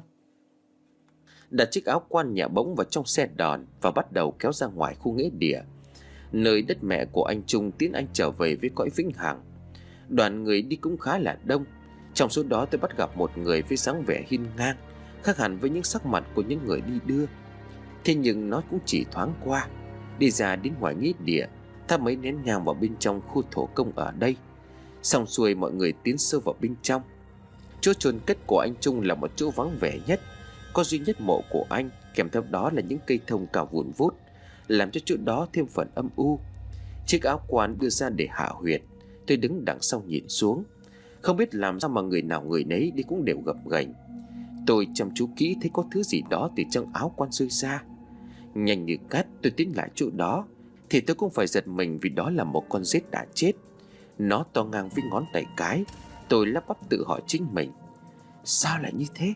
Đặt chiếc áo quan nhẹ bỗng vào trong xe đòn và bắt đầu kéo ra ngoài khu nghĩa địa, nơi đất mẹ của anh Trung tiến anh trở về với cõi vĩnh hằng. Đoàn người đi cũng khá là đông. Trong số đó tôi bắt gặp một người với dáng vẻ hiên ngang, khác hẳn với những sắc mặt của những người đi đưa. Thế nhưng nó cũng chỉ thoáng qua. Đi ra đến ngoài nghĩa địa, thắp mấy nén nhang vào bên trong khu thổ công ở đây. Xong xuôi mọi người tiến sâu vào bên trong. Chỗ chôn cất của anh Trung là một chỗ vắng vẻ nhất. Có duy nhất mộ của anh, kèm theo đó là những cây thông cào vụn vút, làm cho chỗ đó thêm phần âm u. Chiếc áo quan đưa ra để hạ huyệt. Tôi đứng đằng sau nhìn xuống. Không biết làm sao mà người nào người nấy đi cũng đều gập ghềnh. Tôi chăm chú kỹ thấy có thứ gì đó từ trong áo quan rơi ra. Nhanh như cắt tôi tiến lại chỗ đó thì tôi cũng phải giật mình, vì đó là một con rết đã chết. Nó to ngang với ngón tay cái. Tôi lắp bắp tự hỏi chính mình: sao lại như thế?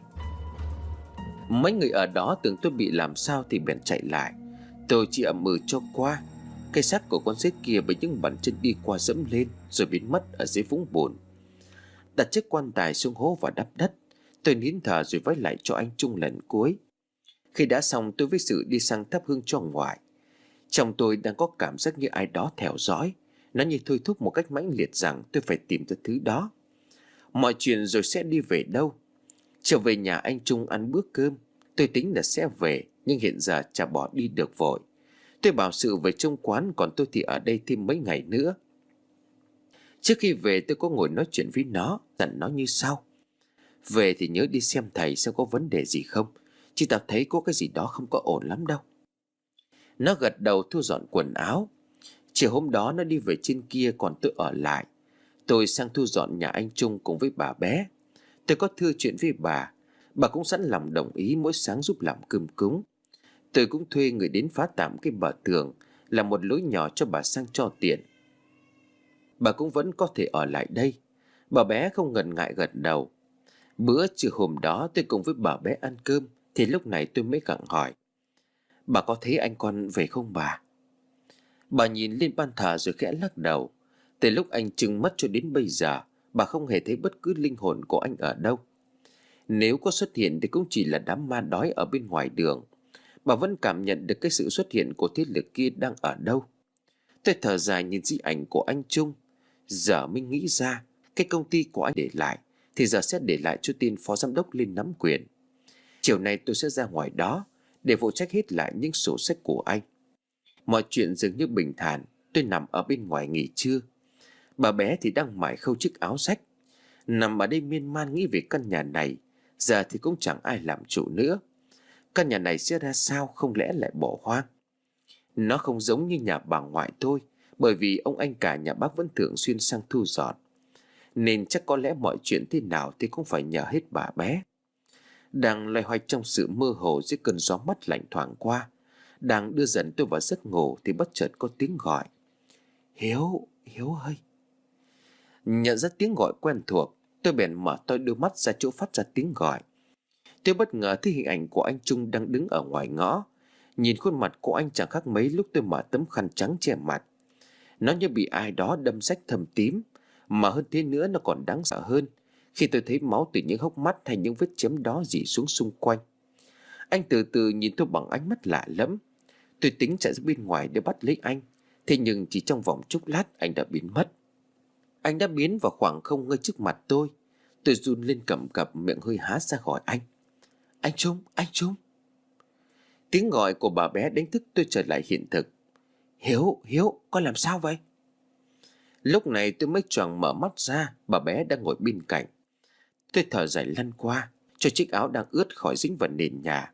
Mấy người ở đó tưởng tôi bị làm sao thì bèn chạy lại. Tôi chỉ ậm ừ cho qua. Cái xác của con rết kia bị những bàn chân đi qua dẫm lên rồi biến mất ở dưới vũng bùn. Đặt chiếc quan tài xuống hố và đắp đất. Tôi nín thở rồi vái lại cho anh Trung lần cuối. Khi đã xong, tôi với Sự đi sang thắp hương cho ngoại. Trong tôi đang có cảm giác như ai đó theo dõi. Nó như thôi thúc một cách mãnh liệt rằng tôi phải tìm ra thứ đó. Mọi chuyện rồi sẽ đi về đâu? Trở về nhà anh Trung ăn bữa cơm. Tôi tính là sẽ về, nhưng hiện giờ chả bỏ đi được vội. Tôi bảo Sự về trong quán, còn tôi thì ở đây thêm mấy ngày nữa. Trước khi về tôi có ngồi nói chuyện với nó, dặn nó như sau: về thì nhớ đi xem thầy xem có vấn đề gì không, chứ tao thấy có cái gì đó không có ổn lắm đâu. Nó gật đầu thu dọn quần áo. Chiều hôm đó nó đi về trên kia, còn tôi ở lại. Tôi sang thu dọn nhà anh Trung cùng với bà bé. Tôi có thưa chuyện với bà cũng sẵn lòng đồng ý mỗi sáng giúp làm cơm cúng. Tôi cũng thuê người đến phá tạm cái bờ tường, làm một lối nhỏ cho bà sang cho tiện. Bà cũng vẫn có thể ở lại đây. Bà bé không ngần ngại gật đầu. Bữa trưa hôm đó tôi cùng với bà bé ăn cơm, thì lúc này tôi mới gặng hỏi: bà có thấy anh con về không bà? Bà nhìn lên ban thờ rồi khẽ lắc đầu. Từ lúc anh Trừng mất cho đến bây giờ, bà không hề thấy bất cứ linh hồn của anh ở đâu. Nếu có xuất hiện thì cũng chỉ là đám ma đói ở bên ngoài đường. Bà vẫn cảm nhận được cái sự xuất hiện của thế lực kia đang ở đâu. Tôi thở dài nhìn di ảnh của anh Trung. Giờ mới nghĩ ra, cái công ty của anh để lại thì giờ sẽ để lại cho tên phó giám đốc lên nắm quyền. Chiều nay tôi sẽ ra ngoài đó để phụ trách hết lại những sổ sách của anh. Mọi chuyện dường như bình thản. Tôi nằm ở bên ngoài nghỉ trưa. Bà bé thì đang mải khâu chiếc áo rách. Nằm ở đây miên man nghĩ về căn nhà này. Giờ thì cũng chẳng ai làm chủ nữa. Căn nhà này sẽ ra sao, không lẽ lại bỏ hoang? Nó không giống như nhà bà ngoại tôi, bởi vì ông anh cả nhà bác vẫn thường xuyên sang thu dọn. Nên chắc có lẽ mọi chuyện thế nào thì cũng phải nhờ hết bà bé. Đang loay hoay trong sự mơ hồ dưới cơn gió mát lạnh thoảng qua, đang đưa dần tôi vào giấc ngủ, thì bất chợt có tiếng gọi: Hiếu, Hiếu ơi. Nhận ra tiếng gọi quen thuộc, tôi bèn mở to đôi mắt ra chỗ phát ra tiếng gọi. Tôi bất ngờ thấy hình ảnh của anh Trung đang đứng ở ngoài ngõ. Nhìn khuôn mặt của anh chẳng khác mấy lúc tôi mở tấm khăn trắng che mặt. Nó như bị ai đó đâm rách thâm tím. Mà hơn thế nữa, nó còn đáng sợ hơn khi tôi thấy máu từ những hốc mắt hay những vết chém đó rỉ xuống xung quanh. Anh từ từ nhìn tôi bằng ánh mắt lạ lẫm. Tôi tính chạy ra bên ngoài để bắt lấy anh, thế nhưng chỉ trong vòng chốc lát anh đã biến mất. Anh đã biến vào khoảng không ngay trước mặt tôi. Tôi run lên cầm cập, miệng hơi há ra gọi anh. Anh Trung, anh Trung. Tiếng gọi của bà bé đánh thức tôi trở lại hiện thực. Hiếu, con làm sao vậy? Lúc này tôi mới choàng mở mắt ra, bà bé đang ngồi bên cạnh. Tôi thở dài lăn qua, cho chiếc áo đang ướt khỏi dính vào nền nhà.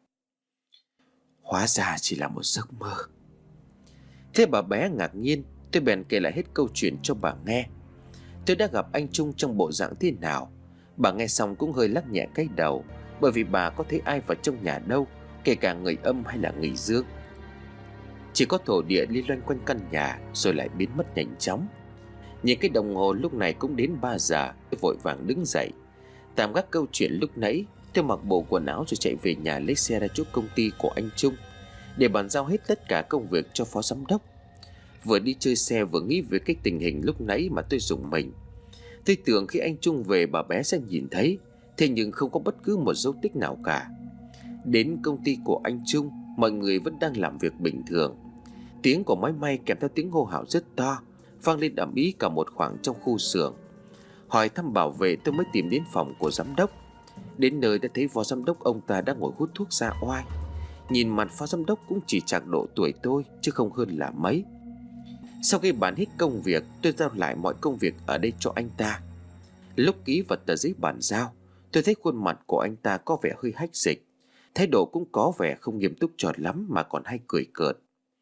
Hóa ra chỉ là một giấc mơ. Thế bà bé ngạc nhiên, tôi bèn kể lại hết câu chuyện cho bà nghe. Tôi đã gặp anh Trung trong bộ dạng thế nào. Bà nghe xong cũng hơi lắc nhẹ cái đầu, bởi vì bà có thấy ai vào trong nhà đâu, kể cả người âm hay là người dương. Chỉ có thổ địa đi loanh quanh căn nhà rồi lại biến mất nhanh chóng. Nhìn cái đồng hồ lúc này cũng đến 3 giờ. Tôi vội vàng đứng dậy, tạm gác câu chuyện lúc nãy. Tôi mặc bộ quần áo rồi chạy về nhà, lấy xe ra chỗ công ty của anh Trung để bàn giao hết tất cả công việc cho phó giám đốc. Vừa đi chơi xe vừa nghĩ về cái tình hình lúc nãy mà tôi rùng mình. Tôi tưởng khi anh Trung về bà bé sẽ nhìn thấy, thế nhưng không có bất cứ một dấu tích nào cả. Đến công ty của anh Trung, mọi người vẫn đang làm việc bình thường. Tiếng của máy may kèm theo tiếng hô hào rất to vang lên ầm ĩ cả một khoảng trong khu xưởng. Hỏi thăm bảo vệ, tôi mới tìm đến phòng của giám đốc. Đến nơi đã thấy phó giám đốc ông ta đang ngồi hút thuốc ra oai. Nhìn mặt phó giám đốc cũng chỉ chạc độ tuổi tôi, chứ không hơn là mấy. Sau khi bàn hết công việc, tôi giao lại mọi công việc ở đây cho anh ta. Lúc ký vào tờ giấy bàn giao, tôi thấy khuôn mặt của anh ta có vẻ hơi hách dịch. Thái độ cũng có vẻ không nghiêm túc cho lắm mà còn hay cười cợt.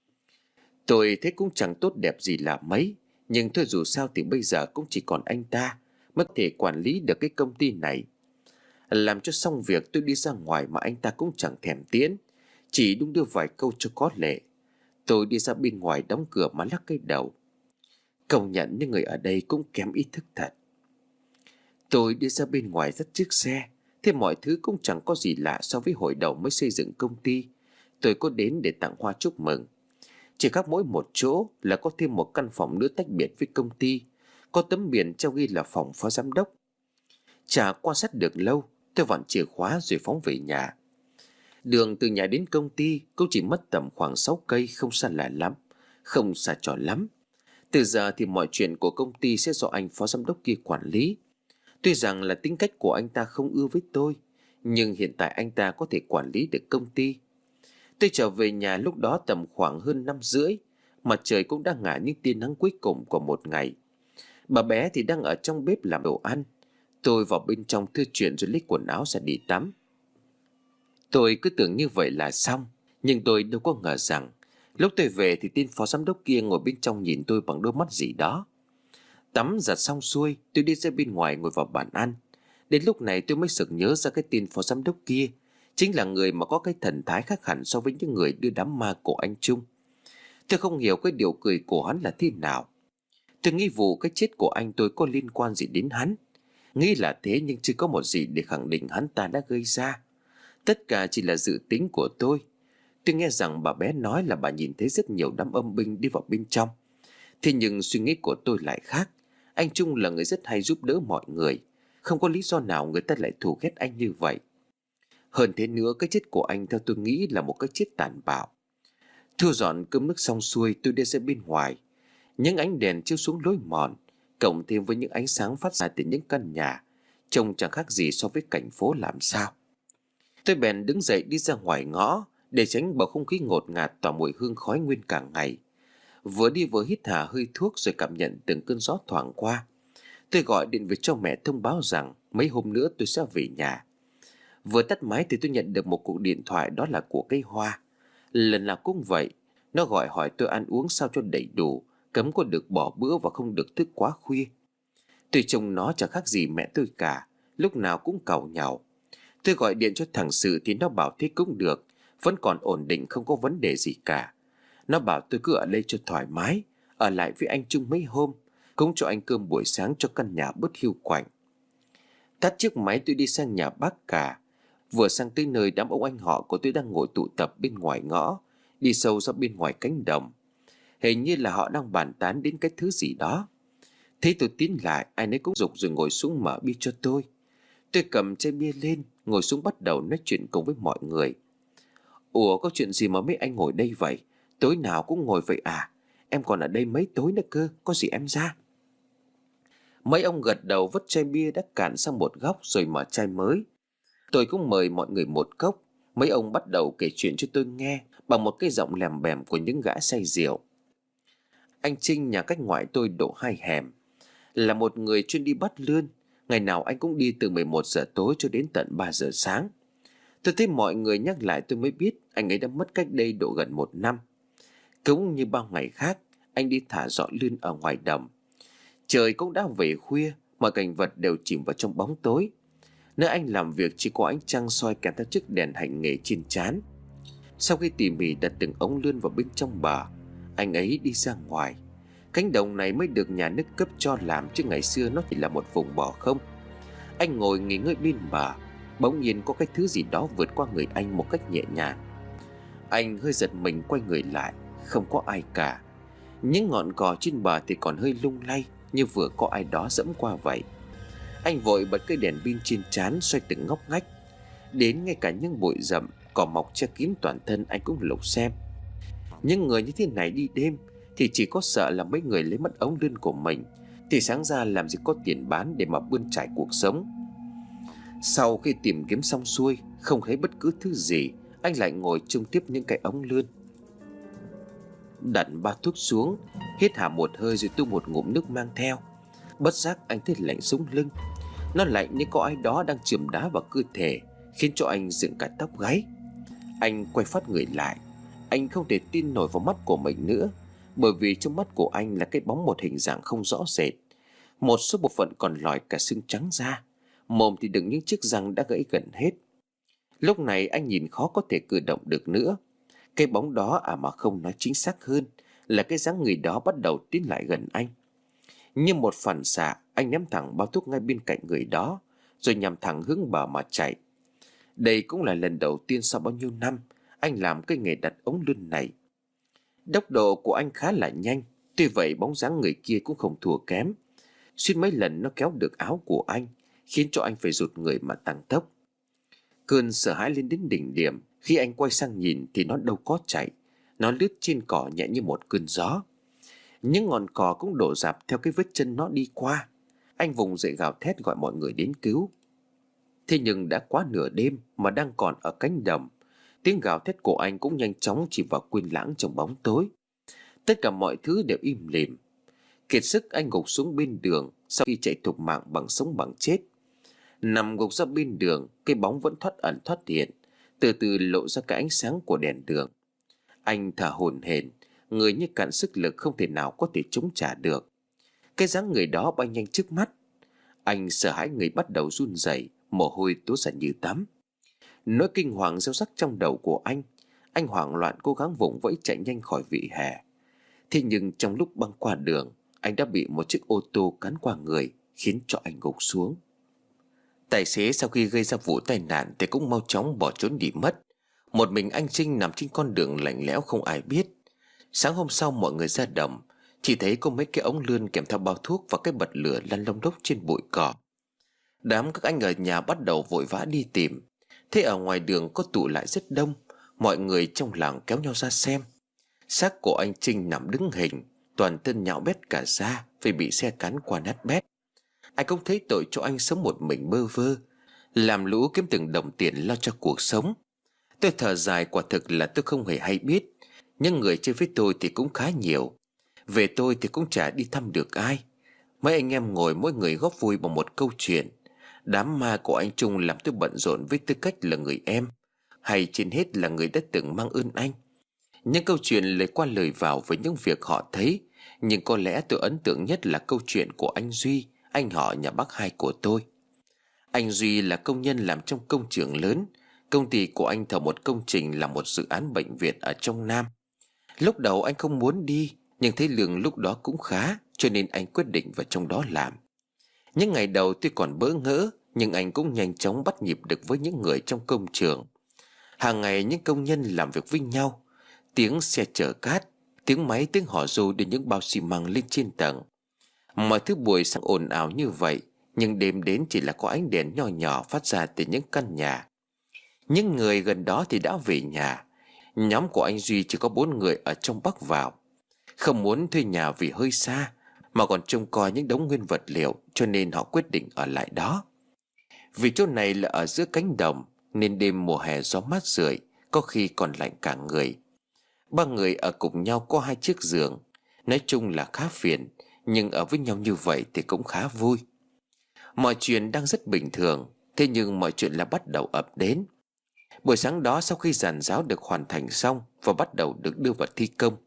Tôi thấy cũng chẳng tốt đẹp gì là mấy, nhưng thôi dù sao thì bây giờ cũng chỉ còn anh ta mới có thể quản lý được cái công ty này. Làm cho xong việc tôi đi ra ngoài mà anh ta cũng chẳng thèm tiễn, chỉ đung đưa vài câu cho có lệ. Tôi đi ra bên ngoài đóng cửa mà lắc cái đầu. Công nhận những người ở đây cũng kém ý thức thật. Tôi đi ra bên ngoài dắt chiếc xe. Thế mọi thứ cũng chẳng có gì lạ so với hồi đầu mới xây dựng công ty. Tôi có đến để tặng hoa chúc mừng. Chỉ khác mỗi một chỗ là có thêm một căn phòng nữa tách biệt với công ty, có tấm biển treo ghi là phòng phó giám đốc. Chả quan sát được lâu, tôi vặn chìa khóa rồi phóng về nhà. Đường từ nhà đến công ty cũng chỉ mất tầm khoảng 6 cây, không xa lạ lắm, không xa trò lắm. Từ giờ thì mọi chuyện của công ty sẽ do anh phó giám đốc kia quản lý. Tuy rằng là tính cách của anh ta không ưa với tôi, nhưng hiện tại anh ta có thể quản lý được công ty. Tôi trở về nhà lúc đó tầm khoảng hơn 5:30. Mặt trời cũng đang ngả những tia nắng cuối cùng của một ngày. Bà bé thì đang ở trong bếp làm đồ ăn. Tôi vào bên trong thư chuyện rồi lấy quần áo ra đi tắm. Tôi cứ tưởng như vậy là xong, nhưng tôi đâu có ngờ rằng lúc tôi về thì tên phó giám đốc kia ngồi bên trong nhìn tôi bằng đôi mắt gì đó. Tắm giặt xong xuôi, tôi đi ra bên ngoài ngồi vào bàn ăn. Đến lúc này tôi mới sực nhớ ra cái tên phó giám đốc kia chính là người mà có cái thần thái khác hẳn so với những người đưa đám ma của anh Trung. Tôi không hiểu cái điều cười của hắn là thế nào. Tôi nghĩ vụ cái chết của anh tôi có liên quan gì đến hắn. Nghĩ là thế nhưng chưa có một gì để khẳng định hắn ta đã gây ra. Tất cả chỉ là dự tính của tôi. Tôi nghe rằng bà bé nói là bà nhìn thấy rất nhiều đám âm binh đi vào bên trong. Thế nhưng suy nghĩ của tôi lại khác. Anh Trung là người rất hay giúp đỡ mọi người. Không có lý do nào người ta lại thù ghét anh như vậy. Hơn thế nữa, cái chết của anh theo tôi nghĩ là một cái chết tàn bạo. Thu dọn cơm nước xong xuôi, tôi đi ra bên ngoài. Những ánh đèn chiếu xuống lối mòn, cộng thêm với những ánh sáng phát ra từ những căn nhà, trông chẳng khác gì so với cảnh phố làm sao. Tôi bèn đứng dậy đi ra ngoài ngõ để tránh bầu không khí ngột ngạt tỏa mùi hương khói nguyên cả ngày. Vừa đi vừa hít hà hơi thuốc rồi cảm nhận từng cơn gió thoảng qua. Tôi gọi điện về cho mẹ thông báo rằng mấy hôm nữa tôi sẽ về nhà. Vừa tắt máy thì tôi nhận được một cuộc điện thoại, đó là của cây Hoa. Lần nào cũng vậy, nó gọi hỏi tôi ăn uống sao cho đầy đủ, cấm có được bỏ bữa và không được thức quá khuya. Tôi trông nó chẳng khác gì mẹ tôi cả, lúc nào cũng càu nhàu. Tôi gọi điện cho thằng Sự thì nó bảo thế cũng được, vẫn còn ổn định, không có vấn đề gì cả. Nó bảo tôi cứ ở đây cho thoải mái, ở lại với anh Trung mấy hôm, cũng cho anh cơm buổi sáng cho căn nhà bớt hiu quạnh. Tắt chiếc máy tôi đi sang nhà bác cả. Vừa sang tới nơi, đám ông anh họ của tôi đang ngồi tụ tập bên ngoài ngõ, đi sâu ra bên ngoài cánh đồng. Hình như là họ đang bàn tán đến cái thứ gì đó. Thế tôi tiến lại, ai nấy cũng rục rồi ngồi xuống mở bia cho tôi. Tôi cầm chai bia lên, ngồi xuống bắt đầu nói chuyện cùng với mọi người. Ủa có chuyện gì mà mấy anh ngồi đây vậy? Tối nào cũng ngồi vậy à? Em còn ở đây mấy tối nữa cơ, có gì em ra. Mấy ông gật đầu vứt chai bia đã cạn sang một góc rồi mở chai mới. Tôi cũng mời mọi người một cốc. Mấy ông bắt đầu kể chuyện cho tôi nghe bằng một cái giọng lèm bèm của những gã say rượu. Anh Trinh nhà cách ngoại tôi độ 2 hẻm, là một người chuyên đi bắt lươn. Ngày nào anh cũng đi từ 11 giờ tối cho đến tận 3 giờ sáng. Tôi thấy mọi người nhắc lại tôi mới biết anh ấy đã mất cách đây độ gần 1 năm. Cũng như bao ngày khác, anh đi thả dọ lươn ở ngoài đồng. Trời cũng đã về khuya, mọi cảnh vật đều chìm vào trong bóng tối. Nơi anh làm việc chỉ có ánh trăng soi kèm theo chiếc đèn hành nghề trên trán. Sau khi tỉ mỉ đặt từng ống lươn vào bên trong bờ, anh ấy đi ra ngoài. Cánh đồng này mới được nhà nước cấp cho làm, chứ ngày xưa nó chỉ là một vùng bỏ không. Anh ngồi nghỉ ngơi bên bờ, bỗng nhiên có cái thứ gì đó vượt qua người anh một cách nhẹ nhàng. Anh hơi giật mình quay người lại, không có ai cả. Những ngọn cỏ trên bờ thì còn hơi lung lay, như vừa có ai đó dẫm qua vậy. Anh vội bật cây đèn pin trên trán xoay từng ngóc ngách. Đến ngay cả những bụi rậm, cỏ mọc che kín toàn thân anh cũng lục xem. Những người như thế này đi đêm thì chỉ có sợ là mấy người lấy mất ống lươn của mình, thì sáng ra làm gì có tiền bán để mà bươn trải cuộc sống. Sau khi tìm kiếm xong xuôi, không thấy bất cứ thứ gì, anh lại ngồi trông tiếp những cái ống lươn. Đặt bao thuốc xuống, hít hà một hơi rồi tu một ngụm nước mang theo. Bất giác anh thấy lạnh sống lưng. Nó lạnh như có ai đó đang chườm đá vào cơ thể, khiến cho anh dựng cả tóc gáy. Anh quay phát người lại. Anh không thể tin nổi vào mắt của mình nữa, bởi vì trong mắt của anh là cái bóng một hình dạng không rõ rệt. Một số bộ phận còn lòi cả xương trắng ra, mồm thì đựng những chiếc răng đã gãy gần hết. Lúc này anh nhìn khó có thể cử động được nữa. Cái bóng đó, mà không nói chính xác hơn là cái dáng người đó, bắt đầu tiến lại gần anh. Như một phản xạ, anh ném thẳng bao thuốc ngay bên cạnh người đó, rồi nhằm thẳng hướng bờ mà chạy. Đây cũng là lần đầu tiên sau bao nhiêu năm anh làm cái nghề đặt ống lươn này. Tốc độ của anh khá là nhanh, tuy vậy bóng dáng người kia cũng không thua kém. Suýt mấy lần nó kéo được áo của anh, khiến cho anh phải rụt người mà tăng tốc. Cơn sợ hãi lên đến đỉnh điểm. Khi anh quay sang nhìn thì nó đâu có chạy, nó lướt trên cỏ nhẹ như một cơn gió. Những ngọn cỏ cũng đổ rạp theo cái vết chân nó đi qua. Anh vùng dậy gào thét gọi mọi người đến cứu. Thế nhưng đã quá nửa đêm mà đang còn ở cánh đồng. Tiếng gào thét của anh cũng nhanh chóng chìm vào quên lãng trong bóng tối. Tất cả mọi thứ đều im lìm. Kiệt sức anh gục xuống bên đường sau khi chạy thục mạng bằng sống bằng chết. Nằm gục ra bên đường, cái bóng vẫn thoát ẩn thoát hiện, từ từ lộ ra cái ánh sáng của đèn đường. Anh thở hổn hển, người như cạn sức lực, không thể nào có thể chống trả được. Cái dáng người đó bay nhanh trước mắt. Anh sợ hãi người bắt đầu run rẩy, mồ hôi túa ra như tắm. Nỗi kinh hoàng gieo rắc trong đầu của anh hoảng loạn cố gắng vùng vẫy chạy nhanh khỏi vỉa hè. Thế nhưng trong lúc băng qua đường, anh đã bị một chiếc ô tô cán qua người, khiến cho anh gục xuống. Tài xế sau khi gây ra vụ tai nạn thì cũng mau chóng bỏ trốn đi mất. Một mình anh Trinh nằm trên con đường lạnh lẽo không ai biết. Sáng hôm sau mọi người ra đồng, chỉ thấy có mấy cái ống lươn kèm theo bao thuốc và cái bật lửa lăn lông đốc trên bụi cỏ. Đám các anh ở nhà bắt đầu vội vã đi tìm. Thế ở ngoài đường có tụ lại rất đông. Mọi người trong làng kéo nhau ra xem. Xác của anh Trinh nằm đứng hình, toàn thân nhão bét cả da vì bị xe cán qua nát bét. Ai cũng thấy tội cho anh sống một mình bơ vơ, làm lũ kiếm từng đồng tiền lo cho cuộc sống. Tôi thở dài, quả thực là tôi không hề hay biết. Nhưng người chơi với tôi thì cũng khá nhiều. Về tôi thì cũng chả đi thăm được ai. Mấy anh em ngồi mỗi người góp vui bằng một câu chuyện. Đám ma của anh Trung làm tôi bận rộn với tư cách là người em, hay trên hết là người đã từng mang ơn anh. Những câu chuyện lời qua lời vào với những việc họ thấy. Nhưng có lẽ tôi ấn tượng nhất là câu chuyện của anh Duy, anh họ nhà bác hai của tôi. Anh Duy là công nhân làm trong công trường lớn. Công ty của anh thầu một công trình là một dự án bệnh viện ở trong Nam. Lúc đầu anh không muốn đi, nhưng thấy lương lúc đó cũng khá, cho nên anh quyết định vào trong đó làm. Những ngày đầu tuy còn bỡ ngỡ, nhưng anh cũng nhanh chóng bắt nhịp được với những người trong công trường. Hàng ngày những công nhân làm việc với nhau. Tiếng xe chở cát, tiếng máy, tiếng hò ru đưa những bao xi măng lên trên tầng. Mọi thứ buổi sáng ồn ào như vậy, nhưng đêm đến chỉ là có ánh đèn nho nhỏ phát ra từ những căn nhà. Những người gần đó thì đã về nhà, Nhóm của anh Duy chỉ có 4 người ở trong Bắc vào. Không muốn thuê nhà vì hơi xa, mà còn trông coi những đống nguyên vật liệu, cho nên họ quyết định ở lại đó. Vì chỗ này là ở giữa cánh đồng, nên đêm mùa hè gió mát rượi, có khi còn lạnh cả người. 3 người ở cùng nhau có 2 chiếc giường. Nói chung là khá phiền, nhưng ở với nhau như vậy thì cũng khá vui. Mọi chuyện đang rất bình thường. Thế nhưng mọi chuyện là bắt đầu ập đến. Buổi sáng đó, sau khi giàn giáo được hoàn thành xong và bắt đầu được đưa vào thi công,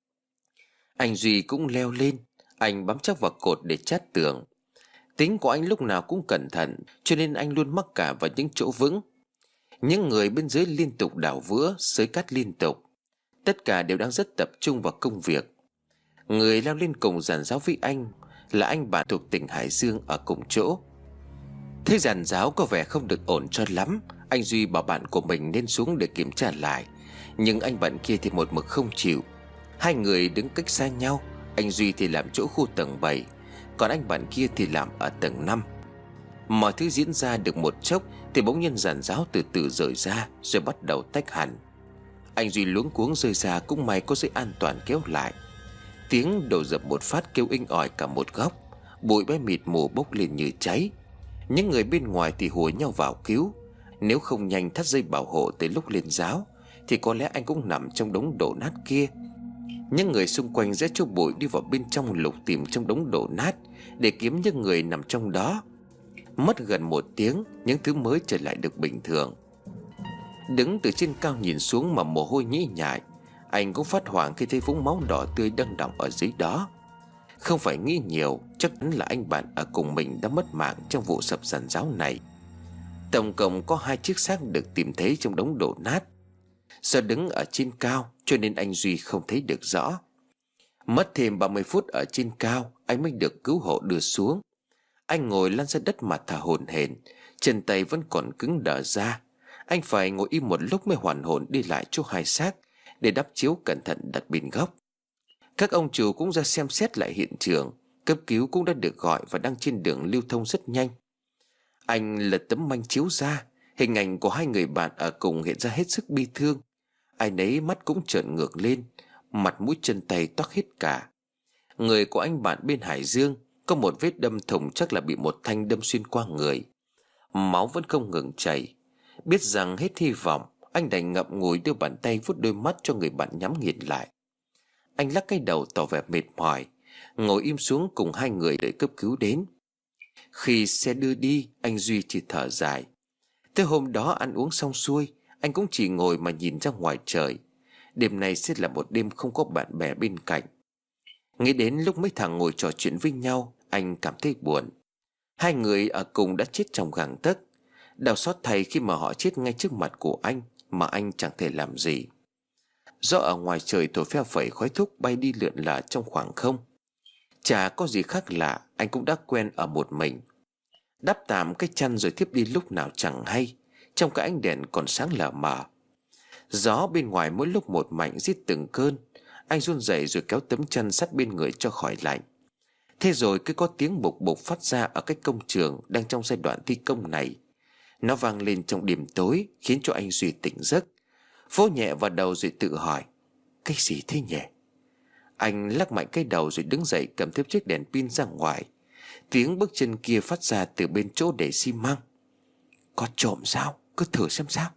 anh Duy cũng leo lên. Anh bám chắc vào cột để chát tường. Tính của anh lúc nào cũng cẩn thận, cho nên anh luôn mắc cả vào những chỗ vững. Những người bên dưới liên tục đào vữa, xới cát liên tục. Tất cả đều đang rất tập trung vào công việc. Người leo lên cùng giàn giáo với anh là anh bạn thuộc tỉnh Hải Dương ở cùng chỗ. Thấy giàn giáo có vẻ không được ổn cho lắm, anh Duy bảo bạn của mình nên xuống để kiểm tra lại. Nhưng anh bạn kia thì một mực không chịu. Hai người đứng cách xa nhau. Anh Duy thì làm chỗ khu tầng 7, còn anh bạn kia thì làm ở tầng 5. Mọi thứ diễn ra được một chốc thì bỗng nhiên giàn giáo từ từ rời ra, rồi bắt đầu tách hẳn. Anh Duy luống cuống rơi ra, cũng may có dây an toàn kéo lại. Tiếng đổ dập một phát kêu inh ỏi cả một góc. Bụi bay mịt mù bốc lên như cháy. Những người bên ngoài thì hùa nhau vào cứu. Nếu không nhanh thắt dây bảo hộ tới lúc lên giáo thì có lẽ anh cũng nằm trong đống đổ nát kia. Những người xung quanh rẽ chỗ bụi đi vào bên trong lục tìm trong đống đổ nát để kiếm những người nằm trong đó. Mất gần 1 tiếng, những thứ mới trở lại được bình thường. Đứng từ trên cao nhìn xuống mà mồ hôi nhễ nhại, anh cũng phát hoảng khi thấy vũng máu đỏ tươi đang đọng ở dưới đó. Không phải nghĩ nhiều, chắc chắn là anh bạn ở cùng mình đã mất mạng trong vụ sập giàn giáo này. Tổng cộng có 2 chiếc xác được tìm thấy trong đống đổ nát. Do đứng ở trên cao cho nên anh Duy không thấy được rõ. Mất thêm 30 phút ở trên cao, anh mới được cứu hộ đưa xuống. Anh ngồi lăn ra đất mà thở hổn hển, chân tay vẫn còn cứng đờ ra. Anh phải ngồi im một lúc mới hoàn hồn đi lại chỗ 2 xác để đắp chiếu cẩn thận đặt bên góc. Các ông chủ cũng ra xem xét lại hiện trường. Cấp cứu cũng đã được gọi và đang trên đường lưu thông rất nhanh. Anh lật tấm manh chiếu ra. Hình ảnh của 2 người bạn ở cùng hiện ra hết sức bi thương. Ai nấy mắt cũng trợn ngược lên, mặt mũi chân tay toác hết cả. Người của anh bạn bên Hải Dương có một vết đâm thủng, chắc là bị một thanh đâm xuyên qua người. Máu vẫn không ngừng chảy. Biết rằng hết hy vọng, anh đành ngậm ngùi đưa bàn tay vuốt đôi mắt cho người bạn nhắm nghiền lại. Anh lắc cái đầu tỏ vẻ mệt mỏi, ngồi im xuống cùng 2 người đợi cấp cứu đến. Khi xe đưa đi, anh Duy chỉ thở dài. Tới hôm đó ăn uống xong xuôi, anh cũng chỉ ngồi mà nhìn ra ngoài trời. Đêm nay sẽ là một đêm không có bạn bè bên cạnh. Nghĩ đến lúc mấy thằng ngồi trò chuyện với nhau, anh cảm thấy buồn. 2 người ở cùng đã chết trong gang tấc. Đau xót thay khi mà họ chết ngay trước mặt của anh mà anh chẳng thể làm gì. Gió ở ngoài trời thổi phe phẩy, khói thuốc bay đi lượn lờ trong khoảng không. Chả có gì khác lạ, anh cũng đã quen ở một mình. Đắp tạm cái chăn rồi thiếp đi lúc nào chẳng hay, trong cái ánh đèn còn sáng lờ mờ. Gió bên ngoài mỗi lúc một mạnh rít từng cơn. Anh run rẩy rồi kéo tấm chăn sát bên người cho khỏi lạnh. Thế rồi cứ có tiếng bục bục phát ra ở cái công trường đang trong giai đoạn thi công này. Nó vang lên trong đêm tối, khiến cho anh Duy tỉnh giấc. Vỗ nhẹ vào đầu rồi tự hỏi, cái gì thế nhỉ? Anh lắc mạnh cái đầu rồi đứng dậy cầm tiếp chiếc đèn pin ra ngoài. Tiếng bước chân kia phát ra từ bên chỗ để xi măng. Có trộm sao? Cứ thử xem sao.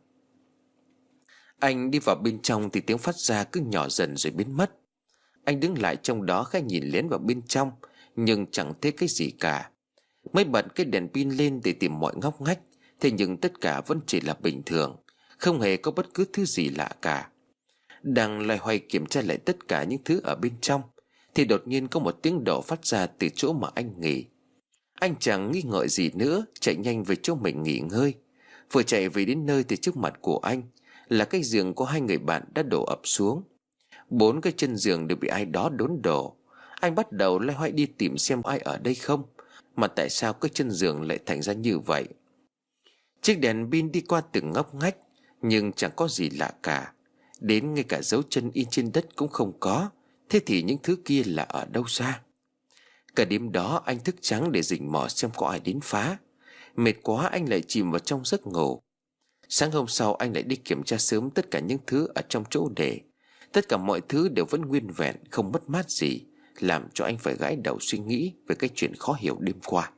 Anh đi vào bên trong thì tiếng phát ra cứ nhỏ dần rồi biến mất. Anh đứng lại trong đó khẽ nhìn lén vào bên trong, nhưng chẳng thấy cái gì cả. Mới bật cái đèn pin lên để tìm mọi ngóc ngách, thế nhưng tất cả vẫn chỉ là bình thường, không hề có bất cứ thứ gì lạ cả. Đang loay hoay kiểm tra lại tất cả những thứ ở bên trong thì đột nhiên có một tiếng đổ phát ra từ chỗ mà anh nghỉ. Anh chẳng nghi ngợi gì nữa, chạy nhanh về chỗ mình nghỉ ngơi. Vừa chạy về đến nơi thì trước mặt của anh là cái giường của 2 người bạn đã đổ ập xuống. 4 cái chân giường đều bị ai đó đốn đổ. Anh bắt đầu loay hoay đi tìm xem ai ở đây không, mà tại sao cái chân giường lại thành ra như vậy. Chiếc đèn pin đi qua từng ngóc ngách, nhưng chẳng có gì lạ cả. Đến ngay cả dấu chân in trên đất cũng không có. Thế thì những thứ kia là ở đâu ra? Cả đêm đó anh thức trắng để rình mò xem có ai đến phá. Mệt quá anh lại chìm vào trong giấc ngủ. Sáng hôm sau anh lại đi kiểm tra sớm tất cả những thứ ở trong chỗ để. Tất cả mọi thứ đều vẫn nguyên vẹn, không mất mát gì, làm cho anh phải gãi đầu suy nghĩ về cái chuyện khó hiểu đêm qua.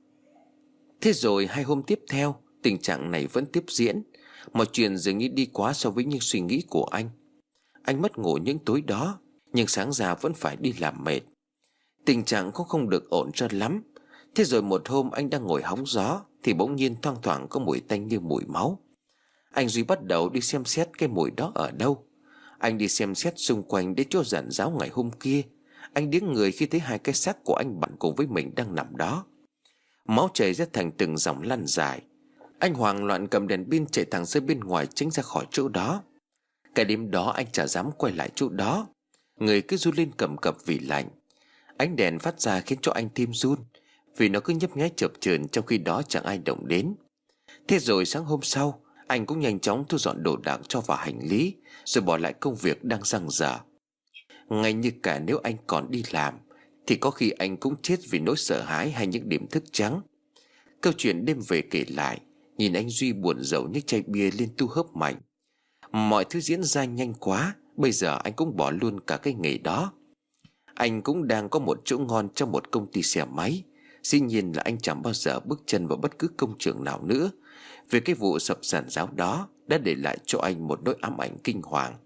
Thế rồi 2 hôm tiếp theo, tình trạng này vẫn tiếp diễn. Mọi chuyện dường như đi quá so với những suy nghĩ của anh. Anh mất ngủ những tối đó, nhưng sáng ra vẫn phải đi làm mệt. Tình trạng cũng không được ổn cho lắm. Thế rồi một hôm anh đang ngồi hóng gió thì bỗng nhiên thoang thoảng có mùi tanh như mùi máu. Anh Duy bắt đầu đi xem xét cái mùi đó ở đâu. Anh đi xem xét xung quanh đến chỗ giàn giáo ngày hôm kia. Anh điếng người khi thấy 2 cái xác của anh bạn cùng với mình đang nằm đó. Máu chảy ra thành từng dòng lăn dài. Anh hoảng loạn cầm đèn pin chạy thẳng ra bên ngoài tránh ra khỏi chỗ đó. Cái đêm đó anh chả dám quay lại chỗ đó. Người cứ run lên cầm cập vì lạnh. Ánh đèn phát ra khiến cho anh thêm run, vì nó cứ nhấp nháy chập chờn trong khi đó chẳng ai động đến. Thế rồi sáng hôm sau, anh cũng nhanh chóng thu dọn đồ đạc cho vào hành lý, rồi bỏ lại công việc đang dang dở. Ngay như cả nếu anh còn đi làm, thì có khi anh cũng chết vì nỗi sợ hãi hay những đêm thức trắng. Câu chuyện đêm về kể lại, nhìn anh Duy buồn rầu nhấc chai bia lên tu hớp mạnh. Mọi thứ diễn ra nhanh quá, bây giờ anh cũng bỏ luôn cả cái nghề đó. Anh cũng đang có một chỗ ngon trong một công ty xe máy. Dĩ nhiên là anh chẳng bao giờ bước chân vào bất cứ công trường nào nữa, vì cái vụ sập giàn giáo đó đã để lại cho anh một nỗi ám ảnh kinh hoàng.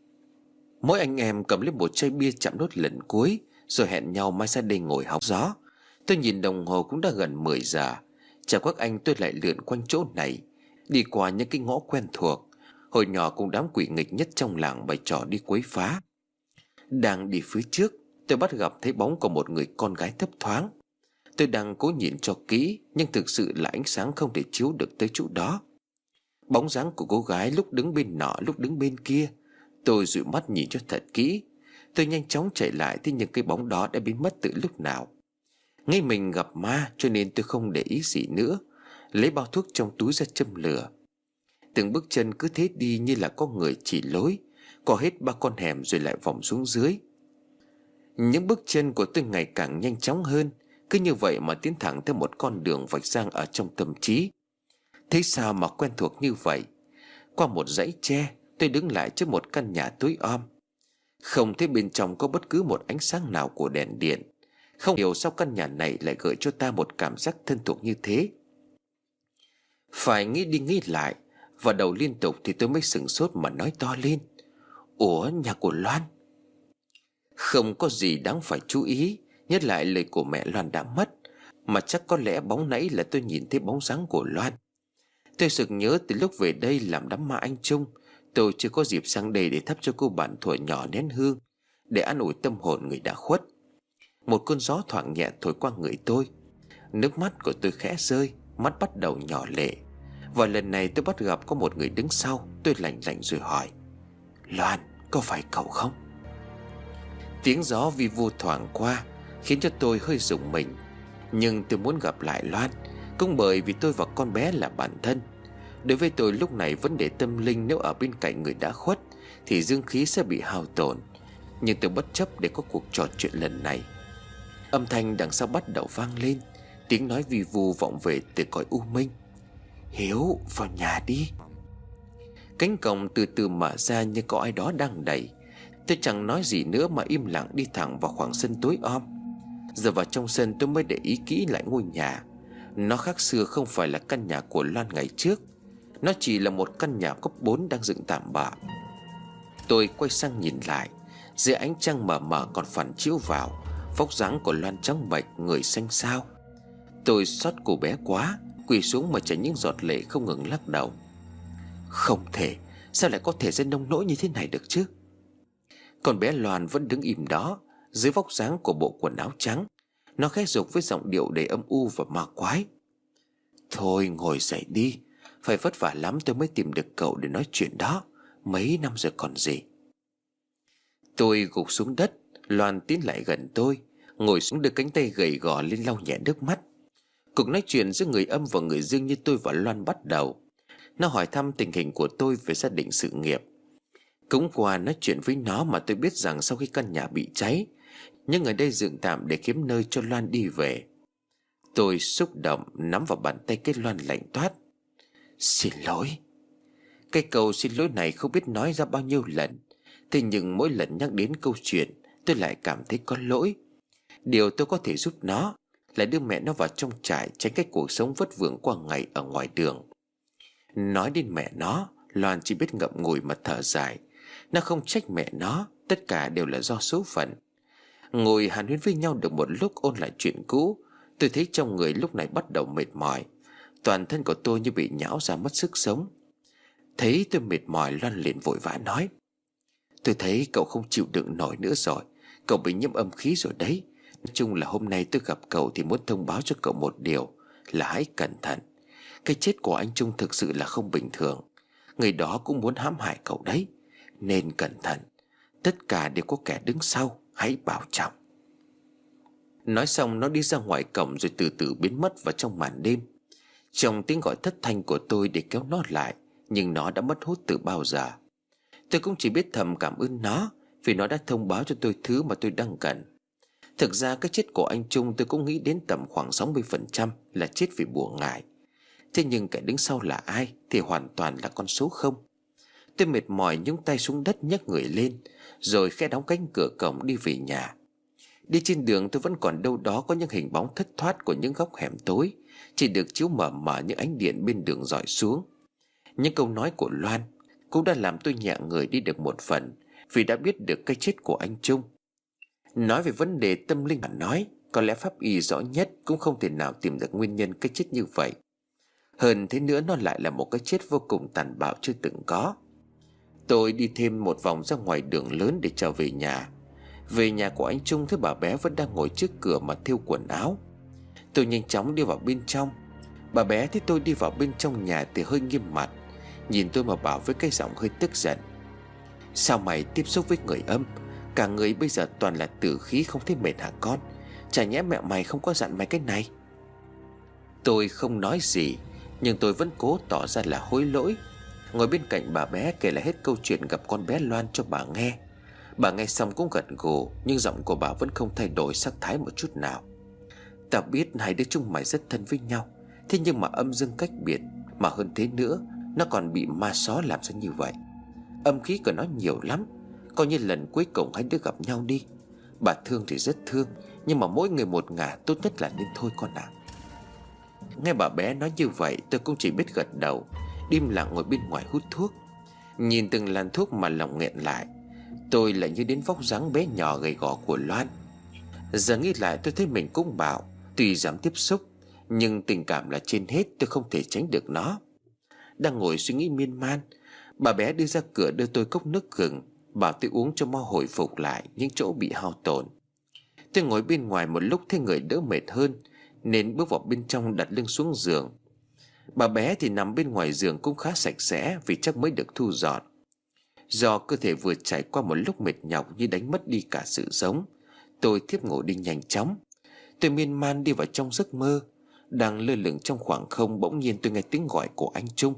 Mỗi anh em cầm lên một chai bia chạm nốt lần cuối, rồi hẹn nhau mai ra đây ngồi hóng gió. Tôi nhìn đồng hồ cũng đã gần 10 giờ. Chả quắc anh tôi lại lượn quanh chỗ này, đi qua những cái ngõ quen thuộc. Hồi nhỏ cùng đám quỷ nghịch nhất trong làng bày trò đi quấy phá. Đang đi phía trước, tôi bắt gặp thấy bóng của một người con gái thấp thoáng. Tôi đang cố nhìn cho kỹ, nhưng thực sự là ánh sáng không thể chiếu được tới chỗ đó. Bóng dáng của cô gái lúc đứng bên nọ lúc đứng bên kia. Tôi dụi mắt nhìn cho thật kỹ. Tôi nhanh chóng chạy lại, thì những cái bóng đó đã biến mất từ lúc nào. Ngay mình gặp ma cho nên tôi không để ý gì nữa, lấy bao thuốc trong túi ra châm lửa. Từng bước chân cứ thế đi như là có người chỉ lối, qua hết 3 con hẻm rồi lại vòng xuống dưới. Những bước chân của tôi ngày càng nhanh chóng hơn, cứ như vậy mà tiến thẳng theo một con đường vạch sang ở trong tâm trí. Thế sao mà quen thuộc như vậy? Qua một dãy tre, tôi đứng lại trước một căn nhà tối om. Không thấy bên trong có bất cứ một ánh sáng nào của đèn điện. Không hiểu sao căn nhà này lại gợi cho ta một cảm giác thân thuộc như thế. Phải nghĩ đi nghĩ lại, và đầu liên tục thì tôi mới sửng sốt mà nói to lên: Ủa, nhà của Loan? Không có gì đáng phải chú ý, nhất lại lời của mẹ Loan đã mất, mà chắc có lẽ bóng nãy là tôi nhìn thấy bóng dáng của Loan. Tôi sực nhớ từ lúc về đây làm đám ma anh Trung, tôi chưa có dịp sang đây để thắp cho cô bạn thuở nhỏ nén hương, để an ủi tâm hồn người đã khuất. Một cơn gió thoảng nhẹ thổi qua người tôi. Nước mắt của tôi khẽ rơi, mắt bắt đầu nhỏ lệ. Và lần này tôi bắt gặp có một người đứng sau. Tôi lạnh lạnh rồi hỏi: Loan, có phải cậu không? Tiếng gió vi vu thoảng qua khiến cho tôi hơi rùng mình. Nhưng tôi muốn gặp lại Loan, cũng bởi vì tôi và con bé là bạn thân. Đối với tôi lúc này vấn đề tâm linh nếu ở bên cạnh người đã khuất thì dương khí sẽ bị hao tổn. Nhưng tôi bất chấp để có cuộc trò chuyện lần này. Âm thanh đằng sau bắt đầu vang lên, tiếng nói vi vu vọng về từ cõi u minh: Hiếu, vào nhà đi. Cánh cổng từ từ mở ra như có ai đó đang đẩy. Tôi chẳng nói gì nữa mà im lặng đi thẳng vào khoảng sân tối om. Giờ vào trong sân tôi mới để ý kỹ lại ngôi nhà. Nó khác xưa không phải là căn nhà của Loan ngày trước. Nó chỉ là một căn nhà cấp 4 đang dựng tạm bợ. Tôi quay sang nhìn lại. Dưới ánh trăng mờ mờ còn phản chiếu vào, vóc dáng của Loan trắng bệch, người xanh xao. Tôi xót cô bé quá, quỳ xuống mà chảy những giọt lệ không ngừng lắc đầu. Không thể, sao lại có thể ra nông nỗi như thế này được chứ? Con bé Loan vẫn đứng im đó, dưới vóc dáng của bộ quần áo trắng. Nó khẽ giục với giọng điệu đầy âm u và ma quái: Thôi ngồi dậy đi, phải vất vả lắm tôi mới tìm được cậu để nói chuyện đó, mấy năm rồi còn gì. Tôi gục xuống đất. Loan tiến lại gần tôi, ngồi xuống đưa cánh tay gầy gò lên lau nhẹ nước mắt. Cuộc nói chuyện giữa người âm và người dương như tôi và Loan bắt đầu. Nó hỏi thăm tình hình của tôi về gia đình sự nghiệp. Cũng qua nói chuyện với nó mà tôi biết rằng sau khi căn nhà bị cháy, nhưng ở đây dựng tạm để kiếm nơi cho Loan đi về. Tôi xúc động nắm vào bàn tay cái Loan lạnh toát: Xin lỗi. Cái câu xin lỗi này không biết nói ra bao nhiêu lần, thế nhưng mỗi lần nhắc đến câu chuyện tôi lại cảm thấy có lỗi. Điều tôi có thể giúp nó là đưa mẹ nó vào trong trại, tránh cái cuộc sống vất vưởng qua ngày ở ngoài đường. Nói đến mẹ nó, Loan chỉ biết ngậm ngùi mà thở dài. Nó không trách mẹ nó, tất cả đều là do số phận. Ngồi hàn huyên với nhau được một lúc ôn lại chuyện cũ, tôi thấy trong người lúc này bắt đầu mệt mỏi. Toàn thân của tôi như bị nhão ra mất sức sống. Thấy tôi mệt mỏi, Loan liền vội vã nói: tôi thấy cậu không chịu đựng nổi nữa rồi. Cậu bị nhiễm âm khí rồi đấy. Nói chung là hôm nay tôi gặp cậu thì muốn thông báo cho cậu một điều, là hãy cẩn thận. Cái chết của anh Trung thực sự là không bình thường. Người đó cũng muốn hãm hại cậu đấy, nên cẩn thận. Tất cả đều có kẻ đứng sau, hãy bảo trọng. Nói xong nó đi ra ngoài cổng rồi từ từ biến mất vào trong màn đêm. Trong tiếng gọi thất thanh của tôi để kéo nó lại, nhưng nó đã mất hút từ bao giờ. Tôi cũng chỉ biết thầm cảm ơn nó, vì nó đã thông báo cho tôi thứ mà tôi đang cần. Thực ra cái chết của anh Trung tôi cũng nghĩ đến tầm khoảng 60% là chết vì bùa ngải. Thế nhưng kẻ đứng sau là ai thì hoàn toàn là con số không. Tôi mệt mỏi nhúng tay xuống đất nhấc người lên, rồi khẽ đóng cánh cửa cổng đi về nhà. Đi trên đường tôi vẫn còn đâu đó có những hình bóng thất thoát của những góc hẻm tối, chỉ được chiếu mờ mờ những ánh điện bên đường rọi xuống. Những câu nói của Loan cũng đã làm tôi nhẹ người đi được một phần, vì đã biết được cái chết của anh Trung. Nói về vấn đề tâm linh mà nói, có lẽ pháp y rõ nhất cũng không thể nào tìm được nguyên nhân cái chết như vậy. Hơn thế nữa, nó lại là một cái chết vô cùng tàn bạo chưa từng có. Tôi đi thêm một vòng ra ngoài đường lớn để trở về nhà. Về nhà của anh Trung thấy bà bé vẫn đang ngồi trước cửa mà thêu quần áo. Tôi nhanh chóng đi vào bên trong. Bà bé thấy tôi đi vào bên trong nhà thì hơi nghiêm mặt, nhìn tôi mà bảo với cái giọng hơi tức giận: sao mày tiếp xúc với người âm? Cả người bây giờ toàn là tử khí, không thấy mệt hả con? Chả nhẽ mẹ mày không có dặn mày cái này? Tôi không nói gì, nhưng tôi vẫn cố tỏ ra là hối lỗi. Ngồi bên cạnh bà bé kể lại hết câu chuyện gặp con bé Loan cho bà nghe. Bà nghe xong cũng gật gù, nhưng giọng của bà vẫn không thay đổi sắc thái một chút nào. Tao biết hai đứa chúng mày rất thân với nhau, thế nhưng mà âm dương cách biệt. Mà hơn thế nữa, nó còn bị ma xó làm ra như vậy. Âm khí của nó nhiều lắm. Coi như lần cuối cùng hai đứa gặp nhau đi. Bà thương thì rất thương, nhưng mà mỗi người một ngả, tốt nhất là nên thôi con ạ. Nghe bà bé nói như vậy, tôi cũng chỉ biết gật đầu, im lặng ngồi bên ngoài hút thuốc. Nhìn từng làn thuốc mà lòng nghẹn lại. Tôi lại như đến vóc dáng bé nhỏ gầy gò của Loan. Giờ nghĩ lại tôi thấy mình cũng bảo, tuy dám tiếp xúc, nhưng tình cảm là trên hết, tôi không thể tránh được nó. Đang ngồi suy nghĩ miên man, bà bé đi ra cửa đưa tôi cốc nước gừng, bảo tôi uống cho mau hồi phục lại những chỗ bị hao tổn. Tôi ngồi bên ngoài một lúc thấy người đỡ mệt hơn, nên bước vào bên trong đặt lưng xuống giường. Bà bé thì nằm bên ngoài giường cũng khá sạch sẽ, vì chắc mới được thu dọn. Do cơ thể vừa trải qua một lúc mệt nhọc như đánh mất đi cả sự sống, tôi thiếp ngủ đi nhanh chóng. Tôi miên man đi vào trong giấc mơ. Đang lơ lửng trong khoảng không, bỗng nhiên tôi nghe tiếng gọi của anh Trung: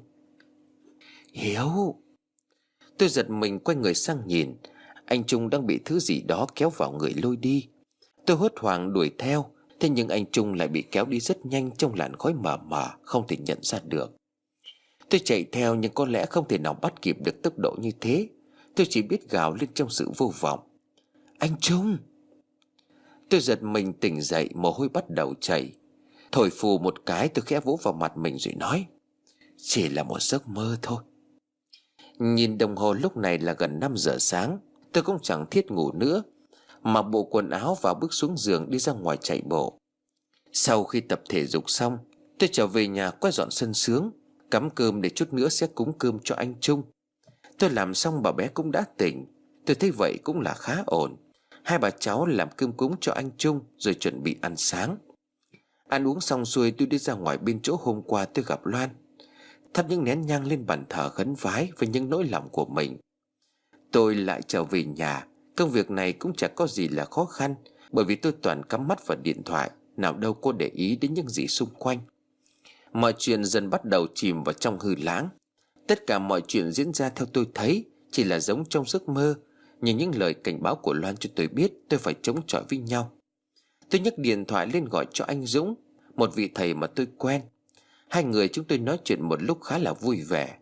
Hiếu. Tôi giật mình quay người sang nhìn. Anh Trung đang bị thứ gì đó kéo vào người lôi đi. Tôi hốt hoảng đuổi theo, thế nhưng anh Trung lại bị kéo đi rất nhanh trong làn khói mờ mờ, không thể nhận ra được. Tôi chạy theo nhưng có lẽ không thể nào bắt kịp được tốc độ như thế. Tôi chỉ biết gào lên trong sự vô vọng: Anh Trung. Tôi giật mình tỉnh dậy, mồ hôi bắt đầu chảy. Thổi phù một cái, tôi khẽ vỗ vào mặt mình rồi nói: Chỉ là một giấc mơ thôi. Nhìn đồng hồ lúc này là gần 5 giờ sáng. Tôi cũng chẳng thiết ngủ nữa, mặc bộ quần áo và bước xuống giường đi ra ngoài chạy bộ. Sau khi tập thể dục xong, tôi trở về nhà quét dọn sân sướng, cắm cơm để chút nữa sẽ cúng cơm cho anh Trung. Tôi làm xong bà bé cũng đã tỉnh. Tôi thấy vậy cũng là khá ổn. Hai bà cháu làm cơm cúng cho anh Trung rồi chuẩn bị ăn sáng. Ăn uống xong xuôi, tôi đi ra ngoài bên chỗ hôm qua tôi gặp Loan, thắp những nén nhang lên bàn thờ khấn vái với những nỗi lòng của mình. Tôi lại trở về nhà. Công việc này cũng chẳng có gì là khó khăn, bởi vì tôi toàn cắm mắt vào điện thoại, nào đâu có để ý đến những gì xung quanh. Mọi chuyện dần bắt đầu chìm vào trong hư lãng. Tất cả mọi chuyện diễn ra theo tôi thấy chỉ là giống trong giấc mơ, như những lời cảnh báo của Loan cho tôi biết tôi phải chống chọi với nhau. Tôi nhấc điện thoại lên gọi cho anh Dũng, một vị thầy mà tôi quen. Hai người chúng tôi nói chuyện một lúc khá là vui vẻ.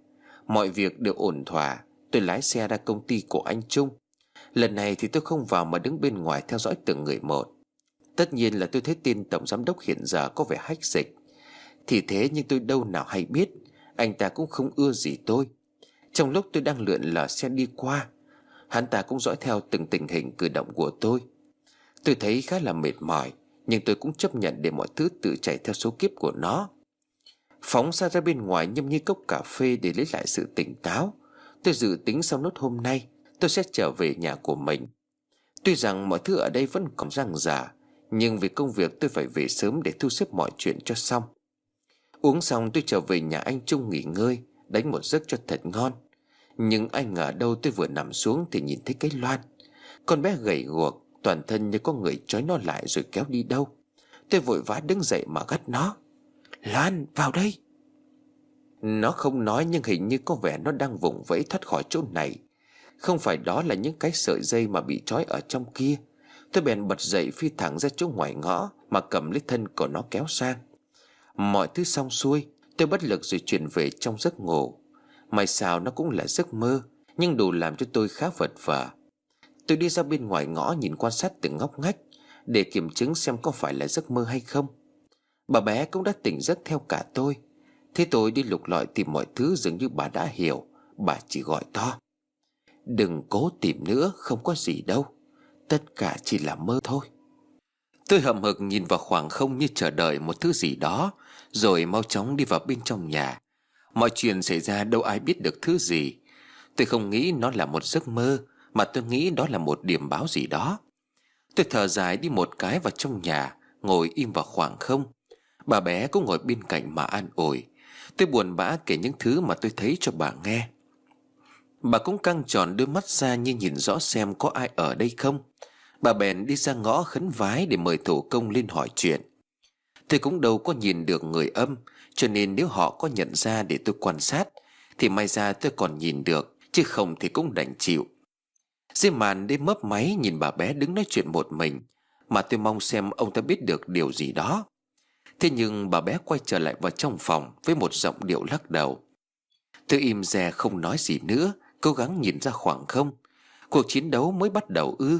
Mọi việc đều ổn thỏa. Tôi lái xe ra công ty của anh Trung. Lần này thì tôi không vào mà đứng bên ngoài theo dõi từng người một. Tất nhiên là tôi thấy tin tổng giám đốc hiện giờ có vẻ hách dịch. Thì thế nhưng tôi đâu nào hay biết anh ta cũng không ưa gì tôi. Trong lúc tôi đang lượn lờ xe đi qua, hắn ta cũng dõi theo từng tình hình cử động của tôi. Tôi thấy khá là mệt mỏi, nhưng tôi cũng chấp nhận để mọi thứ tự chạy theo số kiếp của nó. Phóng xa ra bên ngoài nhâm nhi cốc cà phê để lấy lại sự tỉnh táo. Tôi dự tính sau nốt hôm nay tôi sẽ trở về nhà của mình. Tuy rằng mọi thứ ở đây vẫn còn dang dở, nhưng vì công việc tôi phải về sớm để thu xếp mọi chuyện cho xong. Uống xong tôi trở về nhà anh Trung nghỉ ngơi, đánh một giấc cho thật ngon. Nhưng ai ngờ đâu tôi vừa nằm xuống thì nhìn thấy cái Loan. Con bé gầy guộc, toàn thân như có người trói nó lại rồi kéo đi đâu. Tôi vội vã đứng dậy mà gắt nó: Loan, vào đây. Nó không nói, nhưng hình như có vẻ nó đang vùng vẫy thoát khỏi chỗ này. Không phải đó là những cái sợi dây mà bị trói ở trong kia. Tôi bèn bật dậy phi thẳng ra chỗ ngoài ngõ mà cầm lấy thân của nó kéo sang. Mọi thứ xong xuôi, tôi bất lực rồi chuyển về trong giấc ngủ. May sao nó cũng là giấc mơ, nhưng đủ làm cho tôi khá vật vờ. Tôi đi ra bên ngoài ngõ nhìn quan sát từng ngóc ngách để kiểm chứng xem có phải là giấc mơ hay không. Bà bé cũng đã tỉnh giấc theo cả tôi. Thế tôi đi lục lọi tìm mọi thứ, dường như bà đã hiểu. Bà chỉ gọi to: Đừng cố tìm nữa, không có gì đâu. Tất cả chỉ là mơ thôi. Tôi hậm hực nhìn vào khoảng không như chờ đợi một thứ gì đó, rồi mau chóng đi vào bên trong nhà. Mọi chuyện xảy ra đâu ai biết được thứ gì. Tôi không nghĩ nó là một giấc mơ, mà tôi nghĩ đó là một điểm báo gì đó. Tôi thở dài đi một cái vào trong nhà, ngồi im vào khoảng không. Bà bé cũng ngồi bên cạnh mà an ủi. Tôi buồn bã kể những thứ mà tôi thấy cho bà nghe. Bà cũng căng tròn đôi mắt ra như nhìn rõ xem có ai ở đây không. Bà bèn đi ra ngõ khấn vái để mời thổ công lên hỏi chuyện. Tôi cũng đâu có nhìn được người âm, cho nên nếu họ có nhận ra để tôi quan sát thì may ra tôi còn nhìn được, chứ không thì cũng đành chịu. Dưới màn đêm mấp máy nhìn bà bé đứng nói chuyện một mình, mà tôi mong xem ông ta biết được điều gì đó. Thế nhưng bà bé quay trở lại vào trong phòng với một giọng điệu lắc đầu. Tôi im re không nói gì nữa, cố gắng nhìn ra khoảng không. Cuộc chiến đấu mới bắt đầu ư?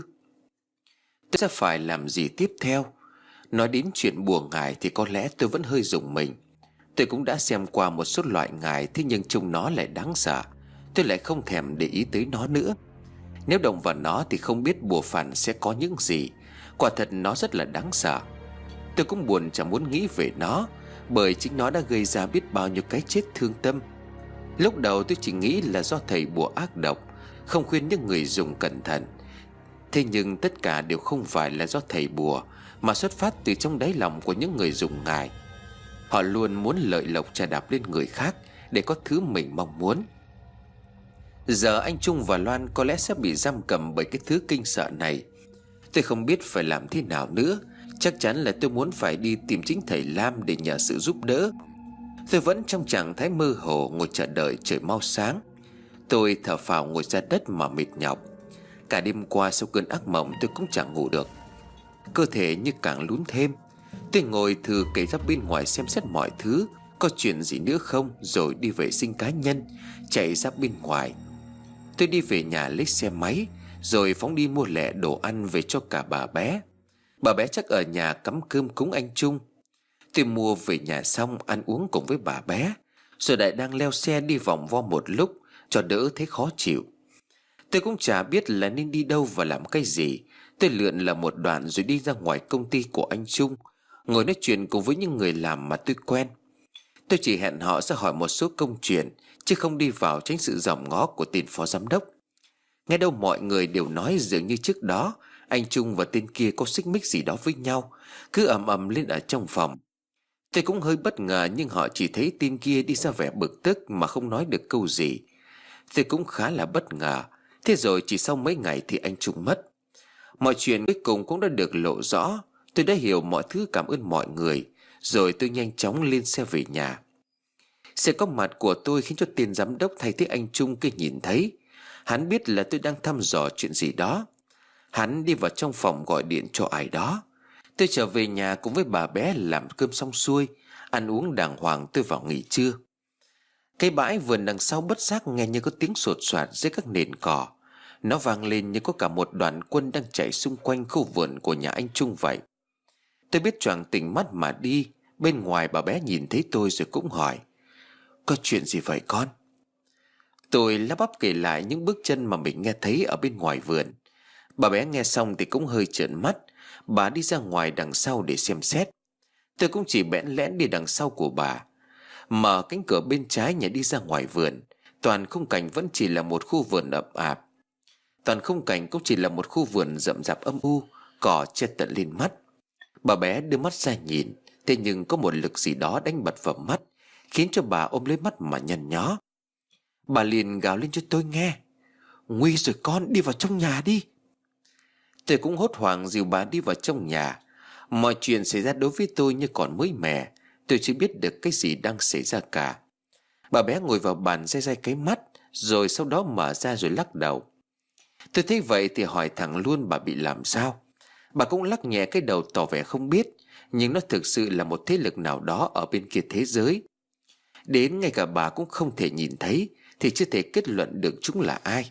Tôi sẽ phải làm gì tiếp theo? Nói đến chuyện bùa ngải thì có lẽ tôi vẫn hơi rùng mình. Tôi cũng đã xem qua một số loại ngải, thế nhưng trông nó lại đáng sợ. Tôi lại không thèm để ý tới nó nữa. Nếu động vào nó thì không biết bùa phản sẽ có những gì. Quả thật nó rất là đáng sợ. Tôi cũng buồn chẳng muốn nghĩ về nó, bởi chính nó đã gây ra biết bao nhiêu cái chết thương tâm. Lúc đầu tôi chỉ nghĩ là do thầy bùa ác độc, không khuyên những người dùng cẩn thận. Thế nhưng tất cả đều không phải là do thầy bùa, mà xuất phát từ trong đáy lòng của những người dùng ngải. Họ luôn muốn lợi lộc chà đạp lên người khác để có thứ mình mong muốn. Giờ anh Trung và Loan có lẽ sẽ bị giam cầm bởi cái thứ kinh sợ này. Tôi không biết phải làm thế nào nữa. Chắc chắn là tôi muốn phải đi tìm chính thầy Lam để nhờ sự giúp đỡ. Tôi vẫn trong trạng thái mơ hồ ngồi chờ đợi trời mau sáng. Tôi thở phào ngồi ra đất mà mệt nhọc. Cả đêm qua sau cơn ác mộng tôi cũng chẳng ngủ được. Cơ thể như càng lún thêm. Tôi ngồi thử kể ra bên ngoài xem xét mọi thứ có chuyện gì nữa không, rồi đi vệ sinh cá nhân, chạy ra bên ngoài. Tôi đi về nhà lấy xe máy, rồi phóng đi mua lẹ đồ ăn về cho cả bà bé. Bà bé chắc ở nhà cắm cơm cúng anh Trung. Tôi mua về nhà xong ăn uống cùng với bà bé, rồi lại đang leo xe đi vòng vo một lúc cho đỡ thấy khó chịu. Tôi cũng chả biết là nên đi đâu và làm cái gì. Tôi lượn là một đoạn rồi đi ra ngoài công ty của anh Trung, ngồi nói chuyện cùng với những người làm mà tôi quen. Tôi chỉ hẹn họ sẽ hỏi một số công chuyện, chứ không đi vào tránh sự dòm ngó của tên phó giám đốc. Nghe đâu mọi người đều nói dường như trước đó anh Trung và tên kia có xích mích gì đó với nhau, cứ ầm ầm lên ở trong phòng. Tôi cũng hơi bất ngờ, nhưng họ chỉ thấy tên kia đi ra vẻ bực tức mà không nói được câu gì. Tôi cũng khá là bất ngờ. Thế rồi chỉ sau mấy ngày thì anh Trung mất. Mọi chuyện cuối cùng cũng đã được lộ rõ. Tôi đã hiểu mọi thứ, cảm ơn mọi người. Rồi tôi nhanh chóng lên xe về nhà. Sự có mặt của tôi khiến cho tên giám đốc thay thế anh Trung kia nhìn thấy. Hắn biết là tôi đang thăm dò chuyện gì đó. Hắn đi vào trong phòng gọi điện cho ai đó. Tôi trở về nhà cùng với bà bé làm cơm xong xuôi. Ăn uống đàng hoàng tôi vào nghỉ trưa. Cái bãi vườn đằng sau bất giác nghe như có tiếng sột soạt dưới các nền cỏ. Nó vang lên như có cả một đoàn quân đang chạy xung quanh khu vườn của nhà anh Trung vậy. Tôi biết choàng tỉnh mắt mà đi. Bên ngoài bà bé nhìn thấy tôi rồi cũng hỏi: "Có chuyện gì vậy con?" Tôi lắp bắp kể lại những bước chân mà mình nghe thấy ở bên ngoài vườn. Bà bé nghe xong thì cũng hơi trợn mắt. Bà đi ra ngoài đằng sau để xem xét. Tôi cũng chỉ bẽn lẽn đi đằng sau của bà, mở cánh cửa bên trái nhà đi ra ngoài vườn. Toàn khung cảnh vẫn chỉ là một khu vườn ẩm ạp. Toàn khung cảnh cũng chỉ là một khu vườn rậm rạp âm u, cỏ che tận lên mắt. Bà bé đưa mắt ra nhìn, thế nhưng có một lực gì đó đánh bật vào mắt, khiến cho bà ôm lấy mắt mà nhăn nhó. Bà liền gào lên cho tôi nghe: "Nguy rồi con, đi vào trong nhà đi." Tôi cũng hốt hoảng dìu bà đi vào trong nhà. Mọi chuyện xảy ra đối với tôi như còn mới mẻ. Tôi chưa biết được cái gì đang xảy ra cả. Bà bé ngồi vào bàn day day cái mắt, rồi sau đó mở ra rồi lắc đầu. Tôi thấy vậy thì hỏi thẳng luôn bà bị làm sao. Bà cũng lắc nhẹ cái đầu tỏ vẻ không biết, nhưng nó thực sự là một thế lực nào đó ở bên kia thế giới. Đến ngay cả bà cũng không thể nhìn thấy thì chưa thể kết luận được chúng là ai.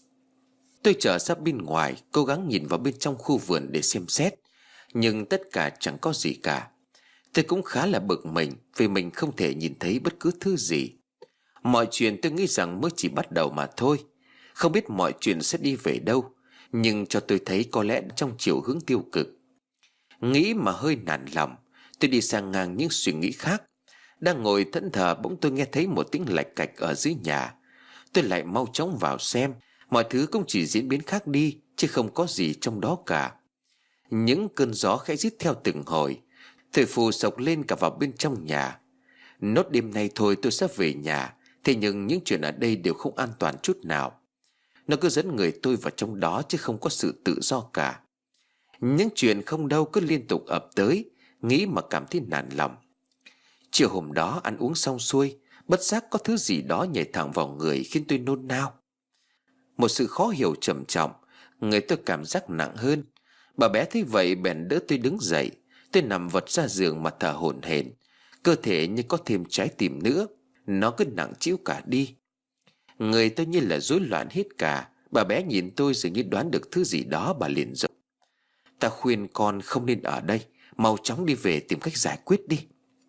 Tôi trở ra bên ngoài, cố gắng nhìn vào bên trong khu vườn để xem xét, nhưng tất cả chẳng có gì cả. Tôi cũng khá là bực mình vì mình không thể nhìn thấy bất cứ thứ gì. Mọi chuyện tôi nghĩ rằng mới chỉ bắt đầu mà thôi. Không biết mọi chuyện sẽ đi về đâu, nhưng cho tôi thấy có lẽ trong chiều hướng tiêu cực. Nghĩ mà hơi nản lòng, tôi đi sang ngang những suy nghĩ khác. Đang ngồi thẫn thờ bỗng tôi nghe thấy một tiếng lạch cạch ở dưới nhà. Tôi lại mau chóng vào xem. Mọi thứ cũng chỉ diễn biến khác đi, chứ không có gì trong đó cả. Những cơn gió khẽ rít theo từng hồi, thổi phù sộc lên cả vào bên trong nhà. Nốt đêm nay thôi tôi sẽ về nhà, thế nhưng những chuyện ở đây đều không an toàn chút nào. Nó cứ dẫn người tôi vào trong đó chứ không có sự tự do cả. Những chuyện không đâu cứ liên tục ập tới, nghĩ mà cảm thấy nản lòng. Chiều hôm đó ăn uống xong xuôi, bất giác có thứ gì đó nhảy thẳng vào người khiến tôi nôn nao. Một sự khó hiểu trầm trọng, người tôi cảm giác nặng hơn. Bà bé thấy vậy bèn đỡ tôi đứng dậy. Tôi nằm vật ra giường mà thở hổn hển, cơ thể như có thêm trái tim nữa. Nó cứ nặng trĩu cả đi. Người tôi như là rối loạn hết cả. Bà bé nhìn tôi dường như đoán được thứ gì đó, bà liền dục: "Ta khuyên con không nên ở đây, mau chóng đi về tìm cách giải quyết đi."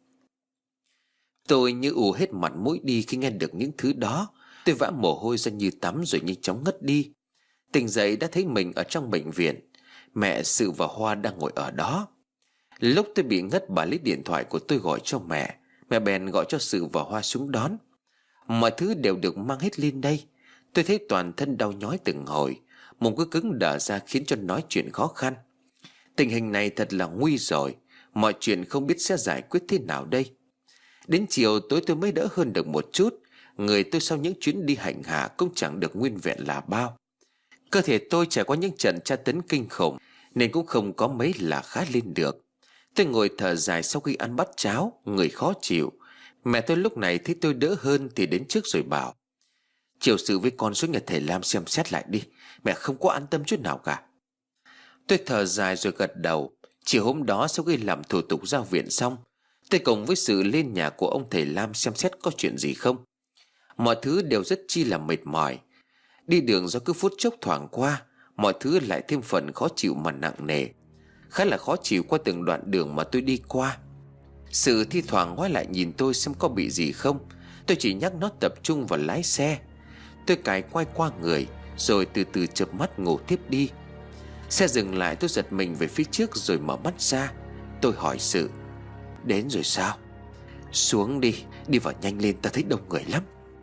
Tôi như ù hết mặt mũi đi khi nghe được những thứ đó. Tôi vã mồ hôi ra như tắm rồi nhanh chóng ngất đi. Tỉnh dậy đã thấy mình ở trong bệnh viện. Mẹ Sự và Hoa đang ngồi ở đó. Lúc tôi bị ngất, bà lấy điện thoại của tôi gọi cho mẹ. Mẹ bèn gọi cho Sự và Hoa xuống đón. Mọi thứ đều được mang hết lên đây. Tôi thấy toàn thân đau nhói từng hồi, mồm cứ cứng đờ ra khiến cho nói chuyện khó khăn. Tình hình này thật là nguy rồi. Mọi chuyện không biết sẽ giải quyết thế nào đây. Đến chiều tối tôi mới đỡ hơn được một chút. Người tôi sau những chuyến đi hành hạ cũng chẳng được nguyên vẹn là bao. Cơ thể tôi trải qua những trận tra tấn kinh khủng, nên cũng không có mấy là khá lên được. Tôi ngồi thở dài sau khi ăn bát cháo, người khó chịu. Mẹ tôi lúc này thấy tôi đỡ hơn thì đến trước rồi bảo: "Chiều Sự với con xuống nhà thầy Lam xem xét lại đi, mẹ không có an tâm chút nào cả." Tôi thở dài rồi gật đầu. Chiều hôm đó sau khi làm thủ tục ra viện xong, tôi cùng với Sự lên nhà của ông thầy Lam xem xét có chuyện gì không. Mọi thứ đều rất chi là mệt mỏi. Đi đường do cứ phút chốc thoảng qua, mọi thứ lại thêm phần khó chịu mà nặng nề. Khá là khó chịu qua từng đoạn đường mà tôi đi qua. Sự thi thoảng ngoái lại nhìn tôi xem có bị gì không. Tôi chỉ nhắc nó tập trung vào lái xe. Tôi cài quay qua người rồi từ từ chợp mắt ngủ tiếp đi. Xe dừng lại, tôi giật mình về phía trước rồi mở mắt ra. Tôi hỏi Sự: "Đến rồi sao?" "Xuống đi, đi vào nhanh lên, ta thấy đông người lắm."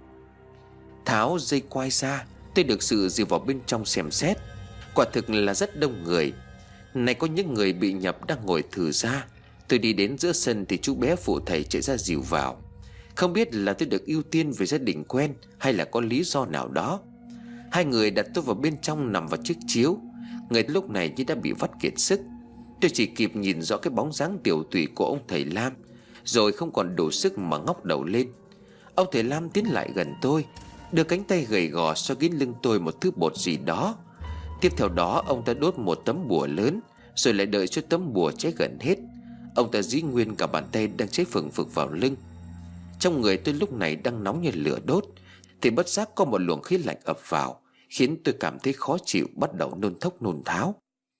Tháo dây quai ra, tôi được Sự dìu vào bên trong xem xét. Quả thực là rất đông người. Này có những người bị nhập đang ngồi thử ra. Tôi đi đến giữa sân thì chú bé phụ thầy chạy ra dìu vào. Không biết là tôi được ưu tiên về gia đình quen hay là có lý do nào đó. Hai người đặt tôi vào bên trong nằm vào chiếc chiếu. Người lúc này như đã bị vắt kiệt sức. Tôi chỉ kịp nhìn rõ cái bóng dáng tiểu tụy của ông thầy Lam, rồi không còn đủ sức mà ngóc đầu lên. Ông thầy Lam tiến lại gần tôi, đưa cánh tay gầy gò xoa kín lưng tôi một thứ bột gì đó. Tiếp theo đó ông ta đốt một tấm bùa lớn, rồi lại đợi cho tấm bùa cháy gần hết. Ông ta dí nguyên cả bàn tay đang cháy phừng phực vào lưng. Trong người tôi lúc này đang nóng như lửa đốt, thì bất giác có một luồng khí lạnh ập vào, khiến tôi cảm thấy khó chịu, bắt đầu nôn thốc nôn tháo.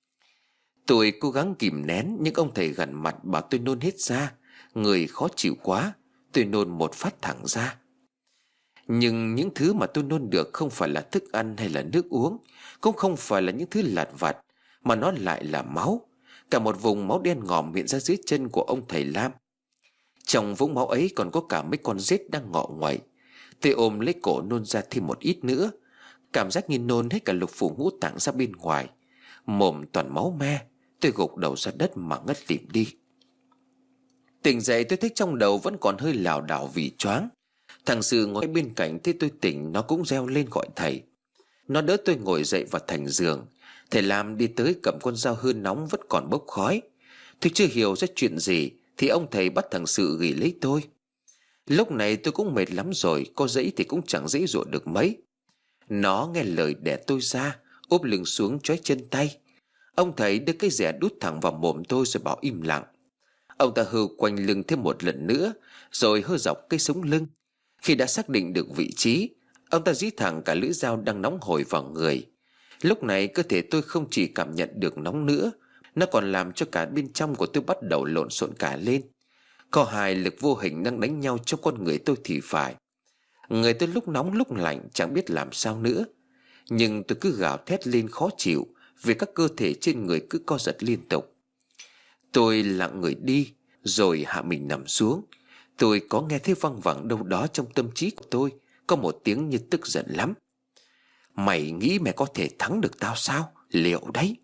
Tôi cố gắng kìm nén, nhưng ông thầy gần mặt bảo tôi nôn hết ra. Người khó chịu quá, tôi nôn một phát thẳng ra. Nhưng những thứ mà tôi nôn được không phải là thức ăn hay là nước uống, cũng không phải là những thứ lặt vặt, mà nó lại là máu. Cả một vùng máu đen ngòm hiện ra dưới chân của ông thầy Lam. Trong vũng máu ấy còn có cả mấy con rết đang ngọ nguậy. Tôi ôm lấy cổ nôn ra thêm một ít nữa. Cảm giác như nôn hết cả lục phủ ngũ tạng ra bên ngoài. Mồm toàn máu me. Tôi gục đầu ra đất mà ngất lịm đi. Tỉnh dậy tôi thấy trong đầu vẫn còn hơi lảo đảo vì choáng. Thằng Sự ngồi bên cạnh thấy tôi tỉnh, nó cũng reo lên gọi thầy. Nó đỡ tôi ngồi dậy vào thành giường. Thầy Lam đi tới cầm con dao hương nóng vẫn còn bốc khói. Tôi chưa hiểu ra chuyện gì thì ông thầy bắt thằng Sự gỉ lấy tôi. Lúc này tôi cũng mệt lắm rồi, có dãy thì cũng chẳng dãy dụa được mấy. Nó nghe lời đẻ tôi ra, úp lưng xuống trói chân tay. Ông thầy đưa cái rẻ đút thẳng vào mồm tôi rồi bảo im lặng. Ông ta hơ quanh lưng thêm một lần nữa, rồi hơ dọc cây sống lưng. Khi đã xác định được vị trí, ông ta dí thẳng cả lưỡi dao đang nóng hổi vào người. Lúc này cơ thể tôi không chỉ cảm nhận được nóng nữa, nó còn làm cho cả bên trong của tôi bắt đầu lộn xộn cả lên. Có hai lực vô hình đang đánh nhau trong con người tôi thì phải. Người tôi lúc nóng lúc lạnh chẳng biết làm sao nữa. Nhưng tôi cứ gào thét lên khó chịu vì các cơ thể trên người cứ co giật liên tục. Tôi lặng người đi rồi hạ mình nằm xuống. Tôi có nghe thấy văng vẳng đâu đó trong tâm trí của tôi có một tiếng như tức giận lắm. Mày nghĩ mày có thể thắng được tao sao? Liệu đấy.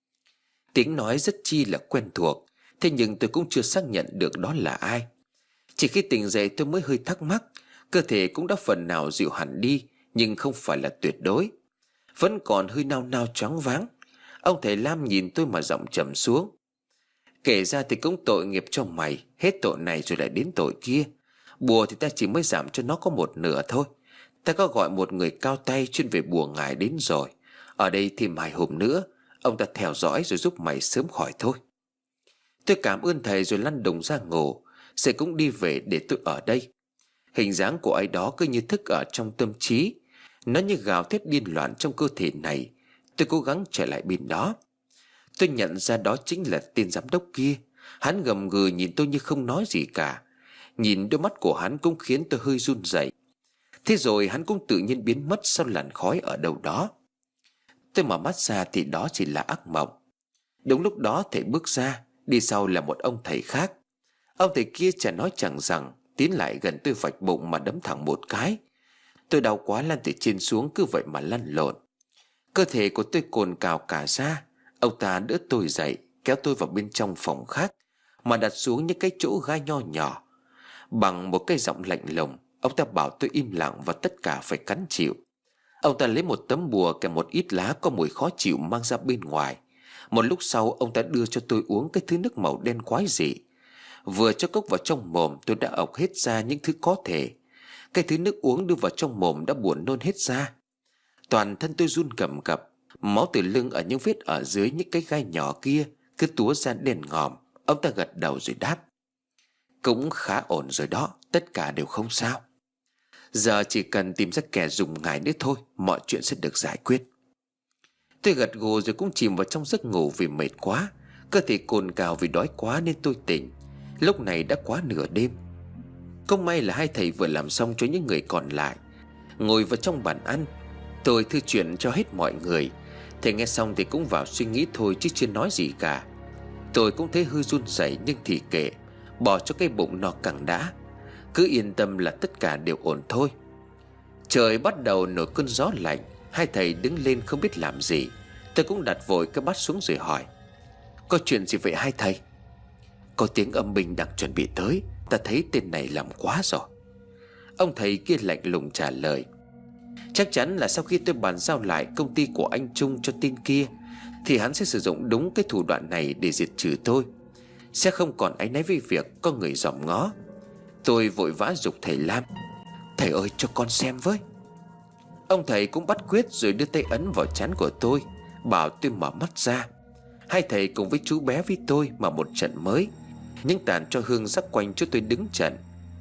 Tiếng nói rất chi là quen thuộc. Thế nhưng tôi cũng chưa xác nhận được đó là ai. Chỉ khi tỉnh dậy tôi mới hơi thắc mắc. Cơ thể cũng đã phần nào dịu hẳn đi, nhưng không phải là tuyệt đối. Vẫn còn hơi nao nao choáng váng. Ông thầy Lam nhìn tôi mà giọng trầm xuống. Kể ra thì cũng tội nghiệp cho mày. Hết tội này rồi lại đến tội kia. Bùa thì ta chỉ mới giảm cho nó có một nửa thôi. Ta có gọi một người cao tay chuyên về bùa ngải đến rồi. Ở đây thêm 2 hôm nữa, ông ta theo dõi rồi giúp mày sớm khỏi thôi. Tôi cảm ơn thầy rồi lăn đùng ra ngủ. Sẽ cũng đi về để tôi ở đây. Hình dáng của ai đó cứ như thức ở trong tâm trí. Nó như gào thét điên loạn trong cơ thể này. Tôi cố gắng trở lại bên đó. Tôi nhận ra đó chính là tên giám đốc kia. Hắn gầm gừ nhìn tôi như không nói gì cả. Nhìn đôi mắt của hắn cũng khiến tôi hơi run rẩy. Thế rồi hắn cũng tự nhiên biến mất sau làn khói ở đâu đó. Tôi mở mắt ra thì đó chỉ là ác mộng. Đúng lúc đó thầy bước ra. Đi sau là một ông thầy khác. Ông thầy kia chẳng nói chẳng rằng tiến lại gần tôi vạch bụng mà đấm thẳng một cái. Tôi đau quá lăn từ trên xuống cứ vậy mà lăn lộn. Cơ thể của tôi cồn cào cả ra. Ông ta đỡ tôi dậy, kéo tôi vào bên trong phòng khác mà đặt xuống những cái chỗ gai nho nhỏ. Bằng một cái giọng lạnh lùng, ông ta bảo tôi im lặng và tất cả phải cắn chịu. Ông ta lấy một tấm bùa kèm một ít lá có mùi khó chịu mang ra bên ngoài. Một lúc sau ông ta đưa cho tôi uống cái thứ nước màu đen quái dị. Vừa cho cốc vào trong mồm tôi đã ộc hết ra những thứ có thể. Cái thứ nước uống đưa vào trong mồm đã buồn nôn hết ra. Toàn thân tôi run cầm cập. Máu từ lưng ở những vết ở dưới những cái gai nhỏ kia cứ túa ra đen ngòm. Ông ta gật đầu rồi đáp. Cũng khá ổn rồi đó. Tất cả đều không sao. Giờ chỉ cần tìm ra kẻ dùng ngải nữa thôi, mọi chuyện sẽ được giải quyết. Tôi gật gù rồi cũng chìm vào trong giấc ngủ vì mệt quá. Cơ thể cồn cào vì đói quá nên tôi tỉnh. Lúc này đã quá nửa đêm. Không may là hai thầy vừa làm xong cho những người còn lại. Ngồi vào trong bàn ăn, tôi thư chuyện cho hết mọi người. Thầy nghe xong thì cũng vào suy nghĩ thôi chứ chưa nói gì cả. Tôi cũng thấy hơi run rẩy nhưng thì kệ, bỏ cho cái bụng no căng đã. Cứ yên tâm là tất cả đều ổn thôi. Trời bắt đầu nổi cơn gió lạnh. Hai thầy đứng lên không biết làm gì. Tôi cũng đặt vội cái bát xuống rồi hỏi. Có chuyện gì vậy hai thầy? Có tiếng âm binh đang chuẩn bị tới. Ta thấy tên này làm quá rồi. Ông thầy kia lạnh lùng trả lời. Chắc chắn là sau khi tôi bàn giao lại công ty của anh Trung cho tên kia thì hắn sẽ sử dụng đúng cái thủ đoạn này để diệt trừ tôi. Sẽ không còn áy náy với việc có người dòm ngó. Tôi vội vã giục thầy Lam. Thầy ơi cho con xem với. Ông thầy cũng bắt quyết rồi đưa tay ấn vào trán của tôi, bảo tôi mở mắt ra. Hai thầy cùng với chú bé với tôi mà một trận mới. Những tàn cho hương rắc quanh cho tôi đứng trận.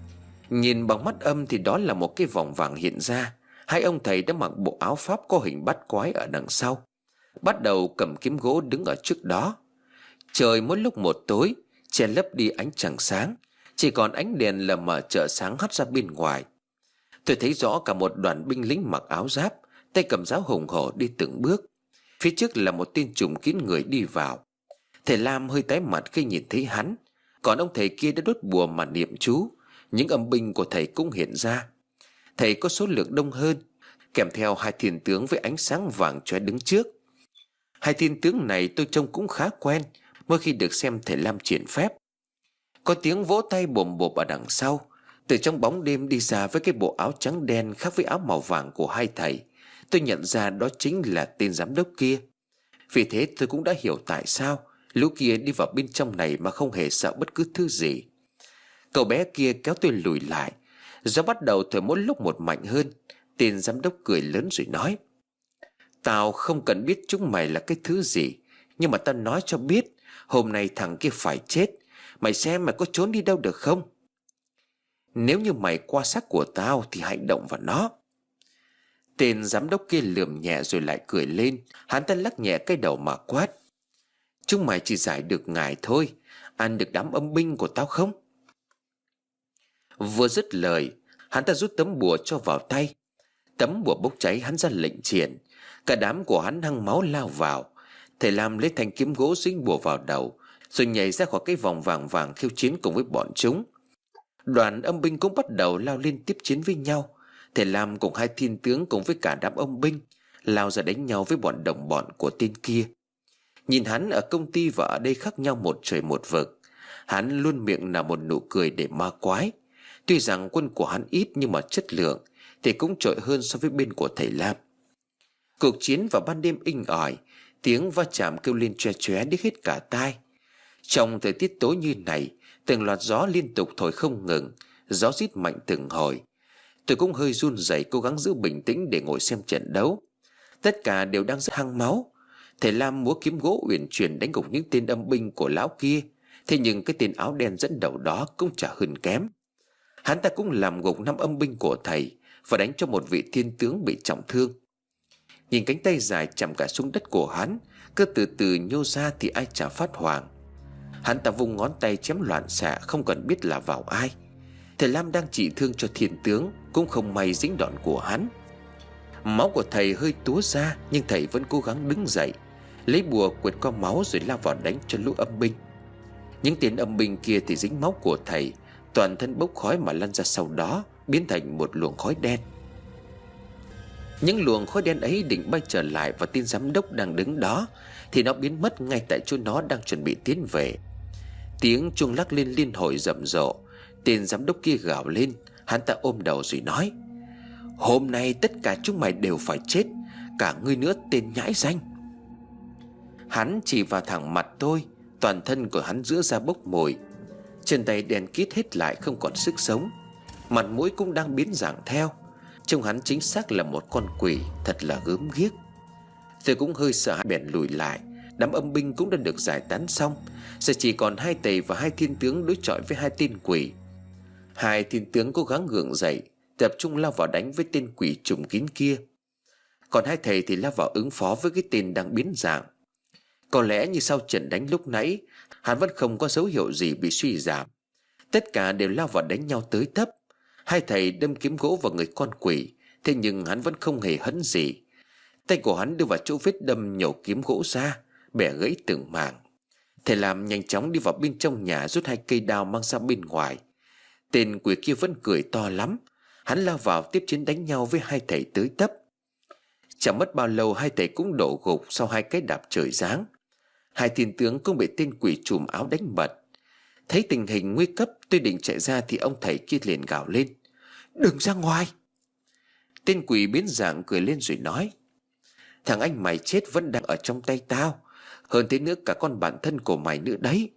Nhìn bằng mắt âm thì đó là một cái vòng vàng hiện ra. Hai ông thầy đã mặc bộ áo pháp có hình bắt quái ở đằng sau, bắt đầu cầm kiếm gỗ đứng ở trước đó. Trời mỗi lúc một tối, che lấp đi ánh trăng sáng, chỉ còn ánh đèn lờ mờ chợ sáng hắt ra bên ngoài. Tôi thấy rõ cả một đoàn binh lính mặc áo giáp, tay cầm giáo hùng hổ đi từng bước. Phía trước là một tên trùm kín người đi vào. Thầy Lam hơi tái mặt khi nhìn thấy hắn. Còn ông thầy kia đã đốt bùa mà niệm chú. Những âm binh của thầy cũng hiện ra. Thầy có số lượng đông hơn, kèm theo hai thiên tướng với ánh sáng vàng chóe đứng trước. Hai thiên tướng này tôi trông cũng khá quen mỗi khi được xem thầy Lam triển phép. Có tiếng vỗ tay bồm bộp ở đằng sau. Từ trong bóng đêm đi ra với cái bộ áo trắng đen khác với áo màu vàng của hai thầy. Tôi nhận ra đó chính là tên giám đốc kia. Vì thế tôi cũng đã hiểu tại sao lũ kia đi vào bên trong này mà không hề sợ bất cứ thứ gì. Cậu bé kia kéo tôi lùi lại. Gió bắt đầu thổi mỗi lúc một mạnh hơn. Tên giám đốc cười lớn rồi nói: "Tao không cần biết chúng mày là cái thứ gì, nhưng mà tao nói cho biết, hôm nay thằng kia phải chết. Mày xem mày có trốn đi đâu được không? Nếu như mày qua xác của tao thì hãy động vào nó." Tên giám đốc kia lườm nhẹ rồi lại cười lên. Hắn ta lắc nhẹ cái đầu mà quát: "Chúng mày chỉ giải được ngài thôi, ăn được đám âm binh của tao không?" Vừa dứt lời, hắn ta rút tấm bùa cho vào tay. Tấm bùa bốc cháy, hắn ra lệnh triển. Cả đám của hắn hăng máu lao vào. Thầy Lam lấy thanh kiếm gỗ dính bùa vào đầu, rồi nhảy ra khỏi cái vòng vàng vàng khiêu chiến cùng với bọn chúng. Đoàn âm binh cũng bắt đầu lao lên tiếp chiến với nhau. Thầy Lam cùng hai thiên tướng cùng với cả đám âm binh lao ra đánh nhau với bọn đồng bọn của tên kia. Nhìn hắn ở công ty và ở đây khác nhau một trời một vực. Hắn luôn miệng nở một nụ cười để ma quái. Tuy rằng quân của hắn ít nhưng mà chất lượng thì cũng trội hơn so với bên của thầy Lam. Cuộc chiến vào ban đêm inh ỏi, tiếng va chạm kêu lên choe choé điếc hết cả tai. Trong thời tiết tối như này, từng loạt gió liên tục thổi không ngừng, gió rít mạnh từng hồi. Tôi cũng hơi run rẩy cố gắng giữ bình tĩnh để ngồi xem trận đấu. Tất cả đều đang rất hăng máu. Thầy Lam múa kiếm gỗ uyển chuyển đánh gục những tên âm binh của lão kia. Thế nhưng cái tên áo đen dẫn đầu đó cũng chả hơn kém. Hắn ta cũng làm gục 5 âm binh của thầy và đánh cho một vị thiên tướng bị trọng thương. Nhìn cánh tay dài chạm cả xuống đất của hắn cứ từ từ nhô ra thì ai chả phát hoảng. Hắn ta vung ngón tay chém loạn xạ không cần biết là vào ai. Thầy Lam đang trị thương cho thiên tướng cũng không may dính đòn của hắn. Máu của thầy hơi túa ra nhưng thầy vẫn cố gắng đứng dậy, lấy bùa quệt qua máu rồi lao vào đánh cho lũ âm binh. Những tên âm binh kia thì dính máu của thầy, toàn thân bốc khói mà lăn ra sau đó, biến thành một luồng khói đen. Những luồng khói đen ấy định bay trở lại và tên giám đốc đang đứng đó thì nó biến mất ngay tại chỗ nó đang chuẩn bị tiến về. Tiếng chuông lắc lên liên hồi rầm rộ. Tên giám đốc kia gào lên. Hắn ta ôm đầu rồi nói: "Hôm nay tất cả chúng mày đều phải chết, cả ngươi nữa tên nhãi danh." Hắn chỉ vào thẳng mặt tôi. Toàn thân của hắn giữa ra bốc mùi, chân tay đen kít hết lại không còn sức sống, mặt mũi cũng đang biến dạng theo. Trông hắn chính xác là một con quỷ, thật là gớm ghiếc. Tôi cũng hơi sợ hãi bèn lùi lại. Đám âm binh cũng đã được giải tán xong, giờ chỉ còn hai thầy và hai thiên tướng đối chọi với hai tên quỷ. Hai thiên tướng cố gắng gượng dậy, tập trung lao vào đánh với tên quỷ trùm kín kia. Còn hai thầy thì lao vào ứng phó với cái tên đang biến dạng. Có lẽ như sau trận đánh lúc nãy, hắn vẫn không có dấu hiệu gì bị suy giảm. Tất cả đều lao vào đánh nhau tới tấp. Hai thầy đâm kiếm gỗ vào người con quỷ, thế nhưng hắn vẫn không hề hấn gì. Tay của hắn đưa vào chỗ vết đâm nhổ kiếm gỗ ra, bẻ gãy từng mảng. Thầy làm nhanh chóng đi vào bên trong nhà rút hai cây đao mang ra bên ngoài. Tên quỷ kia vẫn cười to lắm. Hắn lao vào tiếp chiến đánh nhau với hai thầy tới tấp. Chẳng mất bao lâu hai thầy cũng đổ gục sau hai cái đạp trời giáng. Hai thiên tướng cũng bị tên quỷ trùm áo đánh bật. Thấy tình hình nguy cấp, tôi định chạy ra thì ông thầy kia liền gào lên: "Đừng ra ngoài!" Tên quỷ biến dạng cười lên rồi nói: "Thằng anh mày chết vẫn đang ở trong tay tao. Hơn thế nữa cả con bạn thân của mày nữa đấy."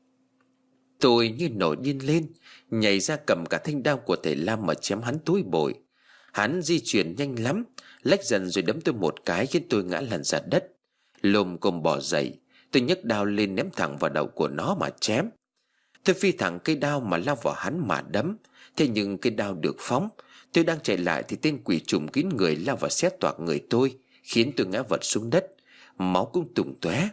Tôi như nổi điên lên, nhảy ra cầm cả thanh đao của thầy Lam mà chém hắn túi bụi. Hắn di chuyển nhanh lắm, lách dần rồi đấm tôi một cái khiến tôi ngã lăn ra đất. Lồm cồm bò dậy, tôi nhấc đao lên ném thẳng vào đầu của nó mà chém. Tôi phi thẳng cây đao mà lao vào hắn mà đấm. Thế nhưng cây đao được phóng, tôi đang chạy lại thì tên quỷ trùm kín người lao vào xé toạc người tôi, khiến tôi ngã vật xuống đất, máu cũng tung tóe.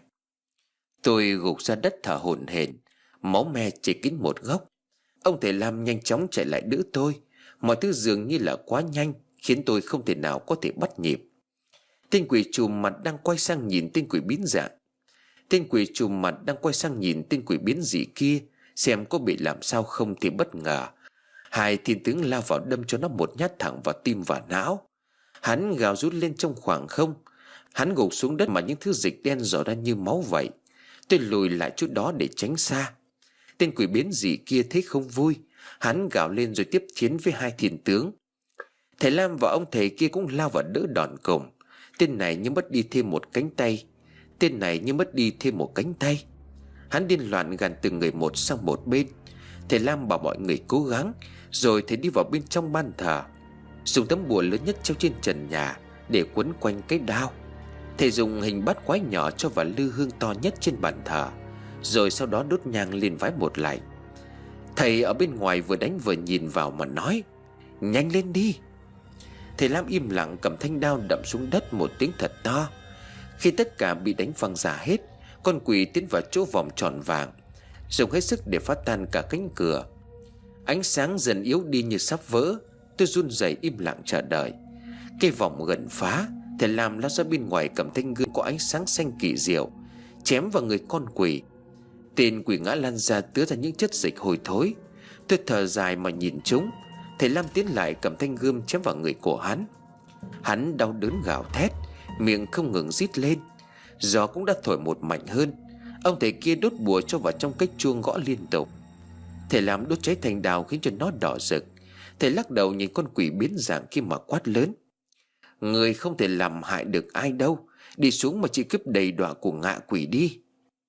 Tôi gục ra đất thở hổn hển, máu me chảy kín một góc. Ông thầy Lam nhanh chóng chạy lại đỡ tôi. Mọi thứ dường như là quá nhanh, khiến tôi không thể nào có thể bắt nhịp. Tên quỷ trùm mặt đang quay sang nhìn tên quỷ biến dạng. Tên quỷ trùm mặt đang quay sang nhìn tên quỷ biến dị kia, xem có bị làm sao không thì bất ngờ hai thiên tướng lao vào đâm cho nó một nhát thẳng vào tim và não. Hắn gào rút lên trong khoảng không. Hắn gục xuống đất mà những thứ dịch đen rỏ ra như máu vậy. Tôi lùi lại chút đó để tránh xa. Tên quỷ biến dị kia thấy không vui, hắn gào lên rồi tiếp chiến với hai thiên tướng. Thầy Lam và ông thầy kia cũng lao vào đỡ đòn cùng. Tên này như mất đi thêm một cánh tay. Tên này như mất đi thêm một cánh tay. Hắn điên loạn gàn từng người một sang một bên. Thầy Lam bảo mọi người cố gắng, rồi thầy đi vào bên trong ban thờ, dùng tấm bùa lớn nhất treo trên trần nhà để quấn quanh cái đao. Thầy dùng hình bát quái nhỏ cho vào lư hương to nhất trên bàn thờ, rồi sau đó đốt nhang lên vái một lại. Thầy ở bên ngoài vừa đánh vừa nhìn vào mà nói: "Nhanh lên đi." Thầy Lam im lặng cầm thanh đao đập xuống đất một tiếng thật to. Khi tất cả bị đánh văng ra hết, con quỷ tiến vào chỗ vòng tròn vàng, dùng hết sức để phá tan cả cánh cửa. Ánh sáng dần yếu đi như sắp vỡ. Tôi run rẩy im lặng chờ đợi. Cái vòng gần phá, thầy Lam lao ra bên ngoài cầm thanh gươm có ánh sáng xanh kỳ diệu, chém vào người con quỷ. Tên quỷ ngã lăn ra tứa ra những chất dịch hôi thối. Tôi thở dài mà nhìn chúng. Thầy Lam tiến lại cầm thanh gươm chém vào người của hắn. Hắn đau đớn gào thét, miệng không ngừng rít lên. Gió cũng đã thổi một mạnh hơn. Ông thầy kia đốt bùa cho vào trong cái chuông gõ liên tục. Thầy Lam đốt cháy thành đào khiến cho nó đỏ rực. Thầy lắc đầu nhìn con quỷ biến dạng kia mà quát lớn: "Người không thể làm hại được ai đâu. Đi xuống mà chỉ cướp đầy đọa của ngạ quỷ đi."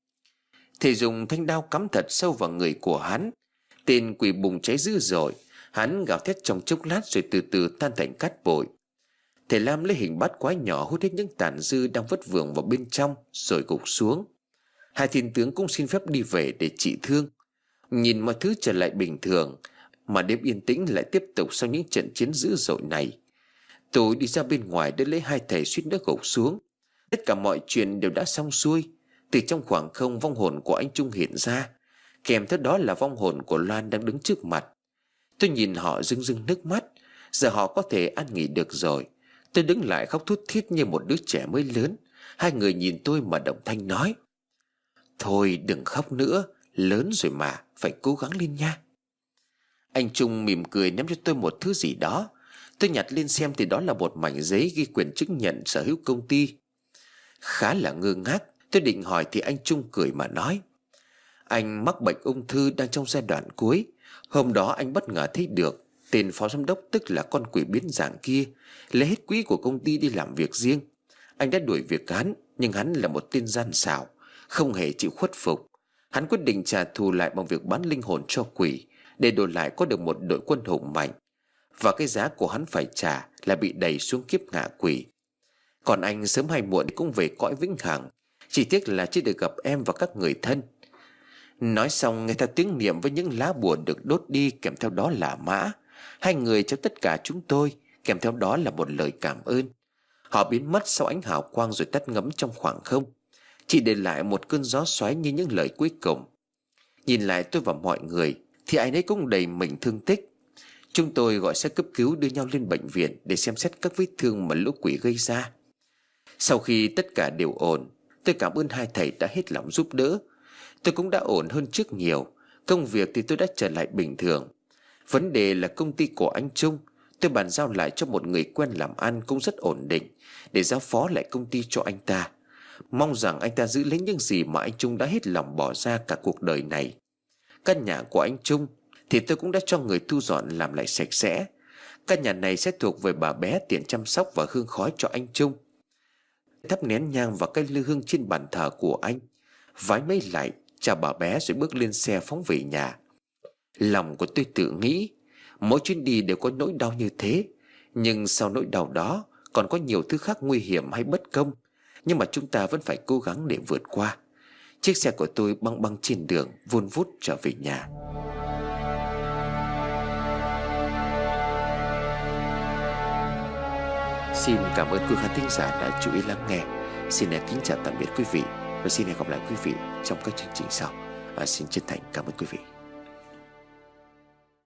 Thầy dùng thanh đao cắm thật sâu vào người của hắn. Tên quỷ bùng cháy dữ dội. Hắn gào thét trong chốc lát rồi từ từ tan thành cát bụi. Thầy Lam lấy hình bát quái nhỏ hút hết những tàn dư đang vất vưởng vào bên trong rồi gục xuống. Hai thiên tướng cũng xin phép đi về để trị thương. Nhìn mọi thứ trở lại bình thường, mà đêm yên tĩnh lại tiếp tục sau những trận chiến dữ dội này. Tôi đi ra bên ngoài để lấy hai thầy suýt nữa gục xuống. Tất cả mọi chuyện đều đã xong xuôi. Từ trong khoảng không, vong hồn của anh Trung hiện ra, kèm theo đó là vong hồn của Loan đang đứng trước mặt. Tôi nhìn họ rưng rưng nước mắt. Giờ họ có thể an nghỉ được rồi. Tôi đứng lại khóc thút thít như một đứa trẻ mới lớn. Hai người nhìn tôi mà đồng thanh nói: "Thôi đừng khóc nữa, lớn rồi mà, phải cố gắng lên nha." Anh Trung mỉm cười ném cho tôi một thứ gì đó. Tôi nhặt lên xem thì đó là một mảnh giấy ghi quyền chứng nhận sở hữu công ty. Khá là ngơ ngác, tôi định hỏi thì anh Trung cười mà nói: "Anh mắc bệnh ung thư đang trong giai đoạn cuối. Hôm đó anh bất ngờ thấy được tên phó giám đốc, tức là con quỷ biến dạng kia, lấy hết quỹ của công ty đi làm việc riêng. Anh đã đuổi việc hắn, nhưng hắn là một tên gian xảo, không hề chịu khuất phục. Hắn quyết định trả thù lại bằng việc bán linh hồn cho quỷ, để đổi lại có được một đội quân hùng mạnh. Và cái giá của hắn phải trả là bị đẩy xuống kiếp ngạ quỷ. Còn anh sớm hay muộn cũng về cõi vĩnh hằng, chỉ tiếc là chưa được gặp em và các người thân." Nói xong, nghe theo tiếng niệm với những lá bùa được đốt đi, kèm theo đó là mã. Hai người cho tất cả chúng tôi, kèm theo đó là một lời cảm ơn. Họ biến mất sau ánh hào quang rồi tắt ngấm trong khoảng không, chỉ để lại một cơn gió xoáy như những lời cuối cùng. Nhìn lại tôi và mọi người thì ai nấy cũng đầy mình thương tích. Chúng tôi gọi xe cấp cứu đưa nhau lên bệnh viện để xem xét các vết thương mà lũ quỷ gây ra. Sau khi tất cả đều ổn, tôi cảm ơn hai thầy đã hết lòng giúp đỡ. Tôi cũng đã ổn hơn trước nhiều. Công việc thì tôi đã trở lại bình thường. Vấn đề là công ty của anh Trung, tôi bàn giao lại cho một người quen làm ăn cũng rất ổn định, để giao phó lại công ty cho anh ta. Mong rằng anh ta giữ lấy những gì mà anh Trung đã hết lòng bỏ ra cả cuộc đời này. Căn nhà của anh Trung thì tôi cũng đã cho người thu dọn làm lại sạch sẽ. Căn nhà này sẽ thuộc về bà bé tiền chăm sóc và hương khói cho anh Trung. Thắp nén nhang vào cái lư hương trên bàn thờ của anh, vái mấy lại chào bà bé rồi bước lên xe phóng về nhà. Lòng của tôi tự nghĩ, mỗi chuyến đi đều có nỗi đau như thế, nhưng sau nỗi đau đó còn có nhiều thứ khác nguy hiểm hay bất công, nhưng mà chúng ta vẫn phải cố gắng để vượt qua. Chiếc xe của tôi băng băng trên đường, vun vút trở về nhà. Xin cảm ơn quý khán thính giả đã chú ý lắng nghe. Xin kính chào tạm biệt quý vị, và xin hẹn gặp lại quý vị trong các chương trình sau. Xin chân thành cảm ơn quý vị.